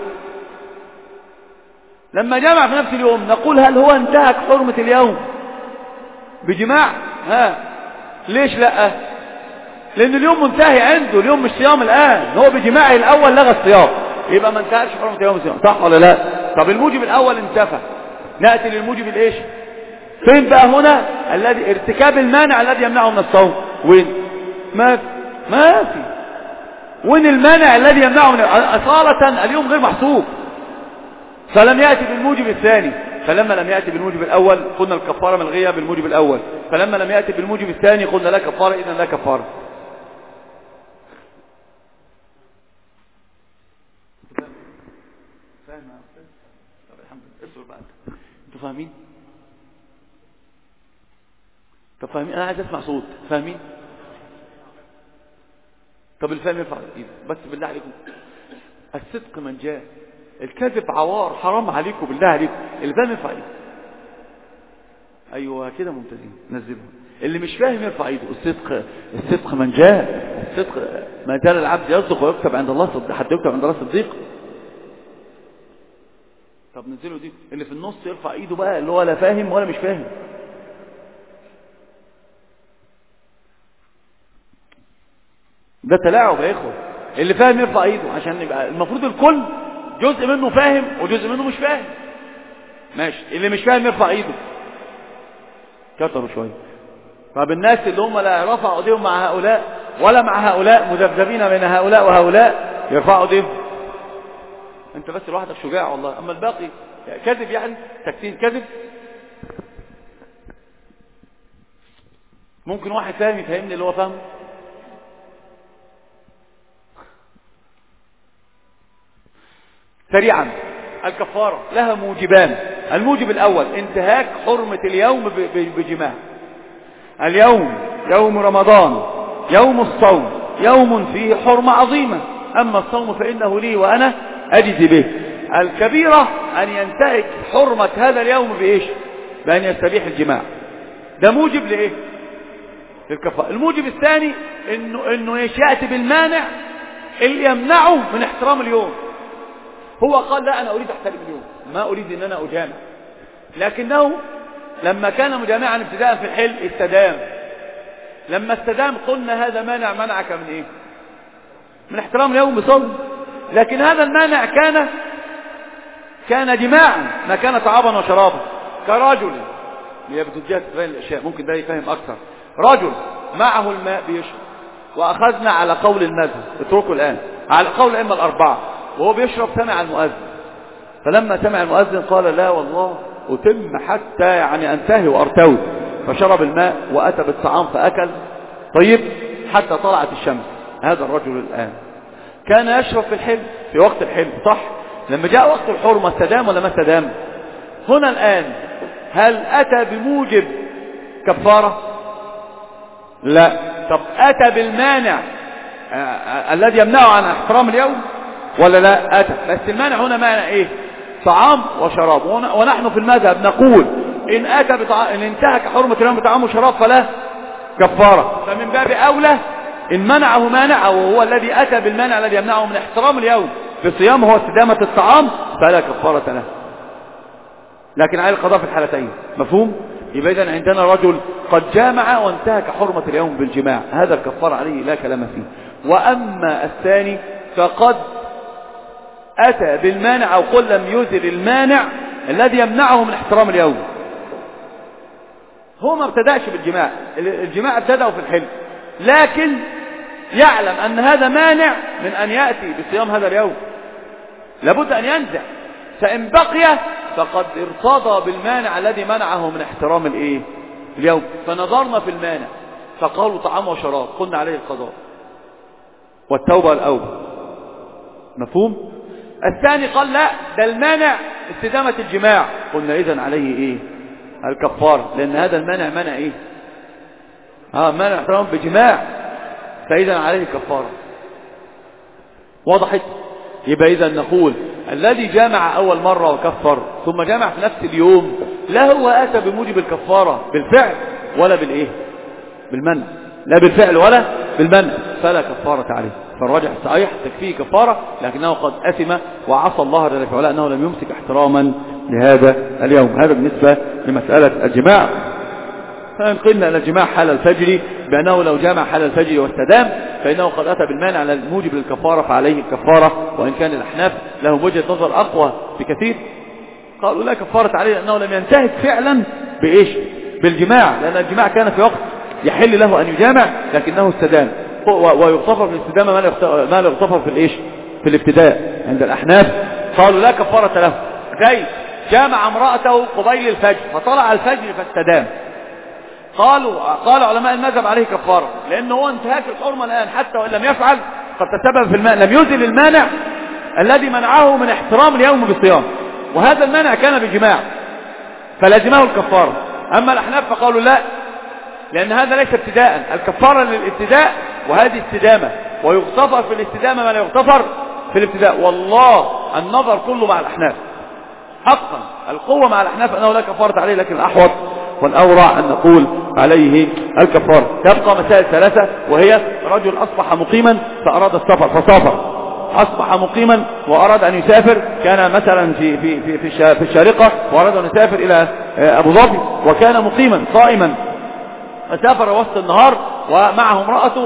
لما جامع في نفس اليوم نقول هل هو انتهك حرمة اليوم بجماع؟ ليش لا؟ لان اليوم منتهي عنده، اليوم مش صيام الان، هو بجماعه الاول لغى الصيام، يبقى ما انتهكش حرمة اليوم الصيام، صح ولا لا؟ طب الموجب الاول انتفى، ناتي للموجب الايش؟ فين بقى هنا الذي ارتكاب المانع الذي يمنعه من الصوم؟ وين؟ ما في. وين المانع الذي يمنعه من اصالة؟ اليوم غير محسوب، فلم يأتي بالموجب الثاني. فلما لم يأتي بالموجب الأول قلنا الكفارة ملغية بالموجب الأول، فلما لم يأتي بالموجب الثاني قلنا لا كفارة، إذن لا كفارة. فاهم يا أستاذ؟ طب الحمد لله. اسروا بقى، انتوا فاهمين؟ طب فاهمين؟ أنا عايز أسمع صوت. فاهمين؟ طب الفهم ينفع إيه؟ بس بالله عليكم، الصدق من جاء، الكذب عوار، حرام عليكم بالله عليكم. الفهم يرفع ايده. ايوه كده ممتازين، نزلوا. اللي مش فاهم يرفع ايده. الصدق من جاء، الصدق ما زال العبد يصدق ويكتب عند الله صديق، حتى يكتب عند الله صديق. طب نزلوا دي، اللي في النص يرفع ايده بقى، اللي هو لا فاهم ولا مش فاهم. ده تلاعب يا اخوه. اللي فاهم يرفع ايده، عشان يبقى المفروض الكل جزء منه فاهم وجزء منه مش فاهم. ماشي، اللي مش فاهم يرفع ايده. كتروا شويه. طب الناس اللي هم لا رفعوا ايديهم مع هؤلاء ولا مع هؤلاء، مذبذبين بين هؤلاء وهؤلاء، يرفعوا ايديهم. انت بس لوحدك شجاع والله، اما الباقي كذب، يعني تكتين كذب. ممكن واحد فاهم يفهمني اللي هو فاهمه؟ سريعا، الكفارة لها موجبان. الموجب الأول انتهاك حرمة اليوم بجماع. اليوم يوم رمضان، يوم الصوم، يوم فيه حرمة عظيمة، أما الصوم فإنه لي وأنا أجزي به. الكبيرة أن ينتهك حرمة هذا اليوم بإيش؟ بأن يستبيح الجماع. ده موجب لإيه؟ للكفارة. الموجب الثاني إنه يأتي بالمانع اللي يمنعه من احترام اليوم. هو قال لا، أنا أريد أحترم اليوم، ما أريد أن أنا أجامع، لكنه لما كان مجامعا ابتداء في الحل استدام. لما استدام قلنا هذا مانع منعك من إيه؟ من احترام اليوم بصلب. لكن هذا المانع كان جماعا، ما كان طعاما وشرابا. كرجل، بتوجيه تبين الأشياء، ممكن ده يفهم أكثر. رجل معه الماء بيشرب، وأخذنا على قول المذهب، اتركوا الآن، على قول الأئمة الأربعة، وهو بيشرب سمع المؤذن، فلما سمع المؤذن قال لا والله أتم حتى يعني أنتهي وأرتوي، فشرب الماء وأتى بالطعام فأكل. طيب حتى طلعت الشمس. هذا الرجل الآن كان يشرب في الحلم، في وقت الحلم، صح؟ لما جاء وقت الحرمة استدام ولا ما استدام؟ هنا الآن هل أتى بموجب كفارة؟ لا. طب أتى بالمانع الذي يمنعه عن احترام اليوم ولا لا؟ أتى. بس المانع هنا مانع إيه؟ طعام وشراب. ونحن في المذهب نقول إن أتى إن انتهك حرمة اليوم بطعام وشراب فلا كفارة. فمن باب أولى إن منعه مانع، وهو الذي أتى بالمانع الذي يمنعه من احترام اليوم في صيامه هو استدامة الطعام، فلا كفارة له. لكن عليه القضاء في الحالتين. مفهوم؟ يبقى إذن عندنا رجل قد جامع وانتهك حرمة اليوم بالجماع، هذا الكفار عليه لا كلام فيه. وأما الثاني فقد أتى بالمانع أو قل لم يزل المانع الذي يمنعه من احترام اليوم. هو ما ابتدأش بالجماع، الجماع ابتدأه في الحلم، لكن يعلم أن هذا مانع من أن يأتي بصيام هذا اليوم، لابد أن ينزع، فإن بقي فقد ارتضى بالمانع الذي منعه من احترام اليوم. فنظرنا في المانع فقالوا طعام وشراب، قلنا عليه القضاء والتوبة الأوبة. مفهوم؟ الثاني قال لا، ده المانع استدامة الجماع، قلنا إذن عليه الكفارة، لأن هذا المانع منع مانع احترام بجماع، فإذن عليه الكفارة. وضحت؟ يبقى إذن نقول الذي جامع أول مرة وكفر ثم جامع في نفس اليوم لا هو أتى بموجب الكفارة بالفعل ولا بالمنع، لا بالفعل ولا بالمنع، فلا كفارة عليه. فالراجح الصحيح تكفيه كفارة، لكنه قد أثم وعصى الله جل وعلا أنه لم يمسك احتراما لهذا اليوم. هذا بالنسبة لمسألة الجماع. فإن قلنا أن الجماع حال الفجر بأنه لو جامع حال الفجر واستدام فإنه قد أتى بالمانع على الموجب للكفارة، فعليه الكفارة. وإن كان الأحناف لهم وجهة نظر أقوى بكثير، قالوا لا كفارة عليه لأنه لم ينتهك فعلا بالجماع، لأن الجماع كان في وقت يحل له أن يجامع لكنه استدام، ويغتفر في الاستدامة ما لا يغتفر في الابتداء. عند الأحناف قالوا لا كفارة له. زيد جامع امرأته قبيل الفجر فطلع الفجر فاستدام، قال علماء المذهب عليه كفارة، لأنه هو انتهاك الحرمة الآن حتى وإن لم يفعل قد تسبب في الماء، لم يزل المانع الذي منعه من احترام اليوم بالصيام، وهذا المانع كان بجماع فلازمه الكفارة. أما الأحناف فقالوا لا، لأن هذا ليس ابتداء، الكفارة للابتداء وهذه استدامة، ويغتفر في الاستدامة ما لا يغتفر في الابتداء. والله النظر كله مع الأحناف حقا، القوة مع الأحناف أنه لا كفارة عليه، لكن الأحوط والأورع أن نقول عليه الكفارة. تبقى مسائل ثلاثة، وهي رجل أصبح مقيما فأراد السفر فسافر، أصبح مقيما وأراد أن يسافر، كان مثلا في الشارقة وأراد أن يسافر إلى أبو ظبي، وكان مقيما صائما فسافر وسط النهار ومعه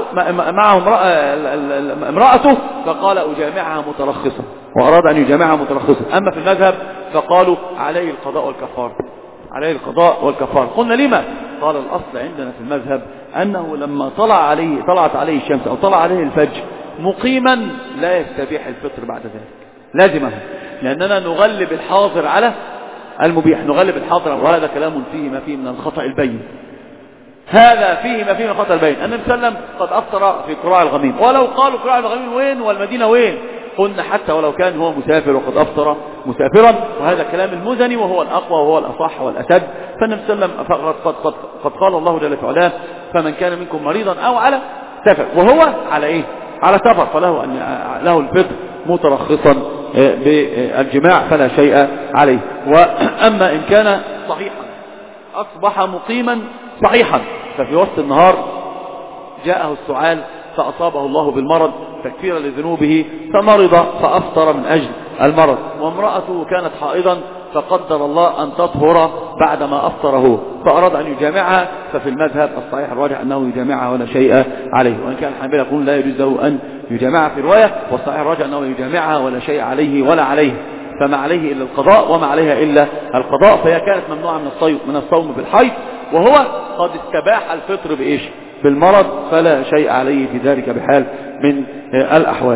امرأته فقال أجامعها مترخصا، وأراد أن يجامعها مترخصا. أما في المذهب فقالوا عليه القضاء والكفارة، عليه القضاء والكفارة. قلنا لما؟ قال الأصل عندنا في المذهب أنه لما طلعت عليه الشمس أو طلع عليه الفجر مقيما لا يستبيح الفطر بعد ذلك، لازمه، لأننا نغلب الحاضر على المبيح، نغلب الحاضر، وهذا كلام فيه ما فيه من الخطأ البين، هذا فيه ما فيه من الخطأ البين. النبي صلى الله عليه وسلم قد أفطر في قراع الغميم، ولو قالوا قراع الغميم وين والمدينة وين، قلنا حتى ولو كان هو مسافر وقد أفطر مسافرا، وهذا كلام المزني وهو الأقوى وهو الأصح والأسد. فالنبي صلى الله عليه وسلم قد قال الله جل وعلا فمن كان منكم مريضا أو على سفر، وهو على إيه؟ على سفر، فله له الفطر مترخصا بالجماع فلا شيء عليه. وأما إن كان صحيحا أصبح مقيما صحيحا ففي وسط النهار جاءه السعال فأصابه الله بالمرض تكفيرا لذنوبه فمرض فأفطر من أجل المرض، وامرأته كانت حائضا فقدر الله أن تطهر بعدما أفطره فأراد أن يجامعها، ففي المذهب الصحيح الراجح أنه يجامعها ولا شيء عليه. وإن كان الحنابلة يقولون لا يجوز له أن يجامعها في رواية، والصحيح الراجح أنه يجامعها ولا شيء عليه ولا عليه، فما عليه إلا القضاء وما عليها إلا القضاء. فهي كانت ممنوعة من الصوم بالحيض، وهو قد استباح الفطر بإيش؟ بالمرض، فلا شيء عليه في ذلك بحال من الأحوال.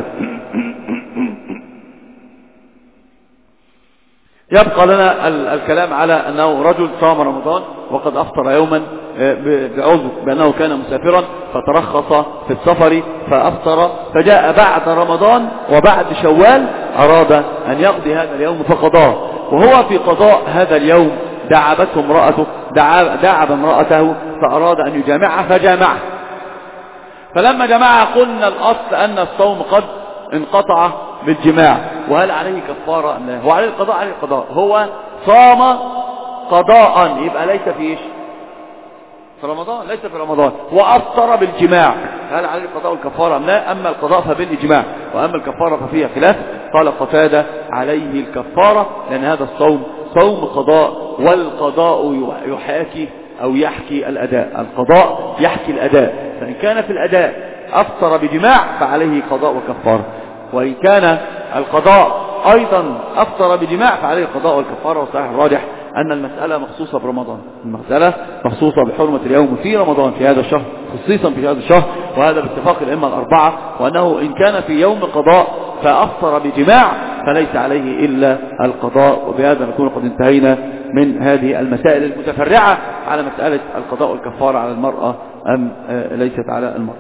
يبقى لنا الكلام على أنه رجل صام رمضان وقد أفطر يوما بعذر بأنه كان مسافرا فترخص في السفر فأفطر، فجاء بعد رمضان وبعد شوال أراد أن يقضي هذا اليوم فقضاه، وهو في قضاء هذا اليوم دعبته امرأته، دعب امرأته فأراد أن يجامعها فجامعها، فلما جمعها قلنا الأصل أن الصوم قد انقطع بالجماع، وهل عليه كفارة أم لا؟ هو عليه القضاء، عليه القضاء، هو صام قضاء يبقى ليس في إيش؟ في رمضان، ليس في رمضان، وأفطر بالجماع، هل عليه القضاء والكفارة أم لا؟ أما القضاء فبالإجماع، وأما الكفارة ففيها خلاف. قال قتادة عليه الكفارة لأن هذا الصوم الصوم قضاء، والقضاء يحاكي أو يحكي الأداء. القضاء يحكي الأداء، فإن كان في الأداء أفطر بجماع فعليه قضاء وكفارة، وإن كان القضاء أيضا أفطر بجماع فعليه القضاء والكفارة. والصحيح الراجح أن المسألة مخصوصة برمضان، المسألة مخصوصة بحرمة اليوم في رمضان في هذا الشهر، خصيصا في هذا الشهر، وهذا باتفاق الأئمة الأربعة، وأنه إن كان في يوم قضاء فأفطر بجماع فليس عليه إلا القضاء. وبهذا نكون قد انتهينا من هذه المسائل المتفرعة على مسألة القضاء والكفارة على المرأة أم ليست على المرأة.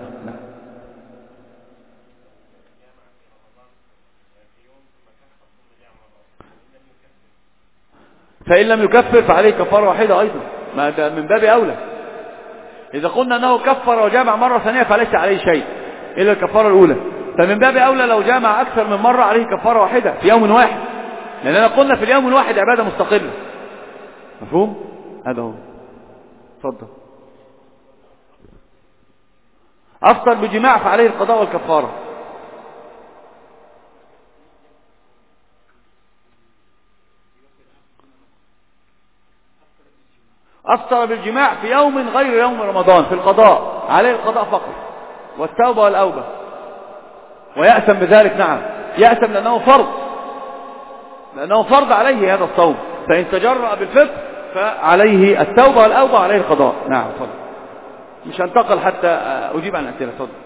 فإن لم يكفر فعليه كفارة واحدة أيضا، ما ده من باب أولى. إذا قلنا أنه كفر وجامع مرة ثانية فليس عليه شيء إلا الكفارة الأولى، فمن باب أولى لو جامع أكثر من مرة عليه كفارة واحدة في يوم واحد، لأننا قلنا في اليوم الواحد عبادة مستقلة. مفهوم؟ هذا هو. اتفضل. أفطر بجماع فعليه القضاء والكفارة. أفطر بالجماع في يوم غير يوم رمضان في القضاء عليه القضاء فقط والتوبة والأوبة، ويأثم بذلك. نعم يأثم لأنه فرض عليه هذا الصوم، فإن تجرأ بالفطر فعليه التوبة والأوبة عليه القضاء. نعم اتفضل. مش هنتقل حتى أجيب عن الأسئلة. اتفضل.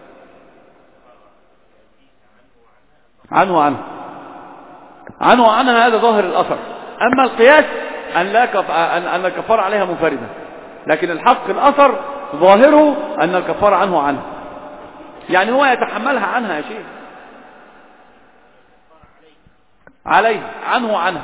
عنها هذا ظاهر الأثر. أما القياس أن الكفارة عليها منفردة، لكن الحق الأثر ظاهره أن الكفارة عنها، يعني هو يتحملها عنها يا شيخ، عليه عنها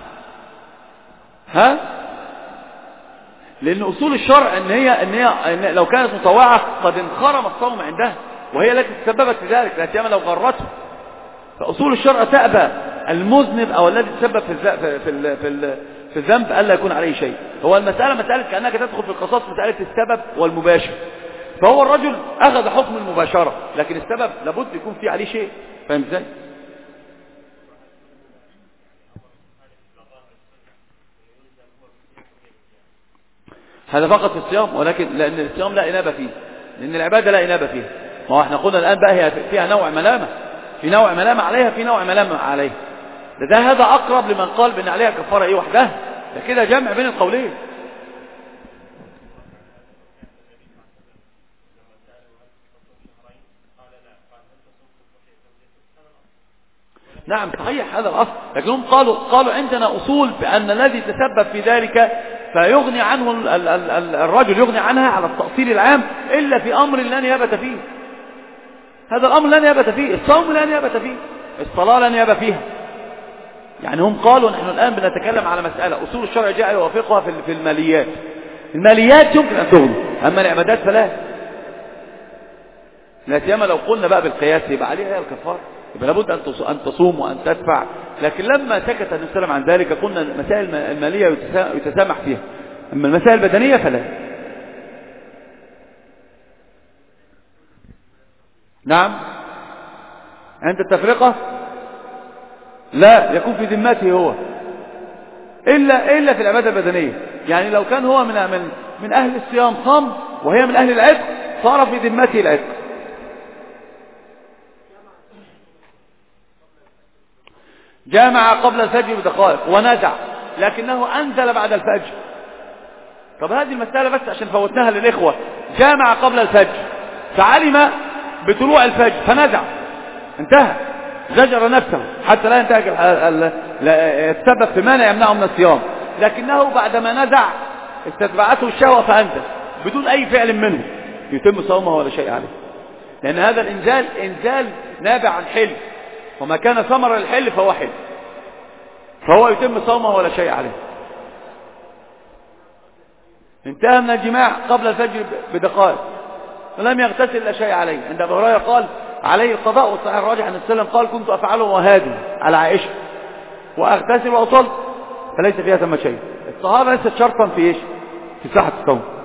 ها، لأن أصول الشرع إن لو كانت مطوعة قد انخرم الصوم عندها، وهي التي تسببت في ذلك، لا سيما لو غرته. فأصول الشرع تأبى المذنب أو الذي تسبب في الذنب ألا يكون عليه شيء. هو مسألة كأنك تدخل في القصاص مسألة السبب والمباشر، فهو الرجل أخذ حكم المباشرة، لكن السبب لابد يكون فيه عليه شيء. فاهم ازاي؟ هذا فقط في الصيام، ولكن لأن الصيام لا إنابة فيه، لأن العبادة لا إنابة فيها. ما هو احنا قلنا الآن بقى هي فيها نوع ملامة، في نوع ملامة عليها، في نوع ملامة عليها. هذا أقرب لمن قال بأن عليها كفارة إيه وحدها، ده كده جمع بين القولين. نعم صحيح هذا الأصل، لكنهم قالوا عندنا أصول بأن الذي تسبب في ذلك فيغني عنه الرجل يغني عنها على التأصيل العام إلا في أمر لا نيابة فيه. هذا الأمر لا نيابة فيه، الصوم لا نيابة فيه، الصلاة لا نيابة فيها. يعني هم قالوا نحن الآن بنتكلم على مسألة أصول الشرع جاء يوافقها في الماليات. الماليات يمكن أن تغني، أما العبادات فلا. لا سيما لو قلنا بقى بالقياس يبقى عليها الكفارة، يبقى لابد أن تصوم وأن تدفع. لكن لما سكت النبي صلى الله عليه وسلم عن ذلك قلنا المسائل المالية يتسامح فيها، أما المسائل البدنية فلا. نعم عند التفرقة لا يكون في ذمته هو إلا في العبادة البدنية. يعني لو كان هو من أهل الصيام صام وهي من أهل العتق صار في ذمته العتق. جامع قبل الفجر بدقائق ونزع لكنه أنزل بعد الفجر. طب هذه المسألة بس عشان فوتناها للإخوة. جامع قبل الفجر فعلم بطلوع الفجر فنزع، انتهى، زجر نفسه حتى لا ينتهك يتسبب في مانع يمنعه من الصيام، لكنه بعدما نزع استتبعته الشهوة فأنزل بدون أي فعل منه، يتم صومه ولا شيء عليه، لأن هذا الإنزال نابع عن حل، وما كان ثمر للحل فهو حل، فهو يتم صومه ولا شيء عليه. انتهى من الجماع قبل الفجر بدقائق ولم يغتسل لا شيء عليه. عند أبي هريرة قال عليه القضاء، والصحيح الراجح أن السلام قال كنت أفعله وهادي على عائشة وأغتسل وأصل فليس فيها ثم شيء. الطهارة ليست شرطا في إيش؟ في صحة الصوم.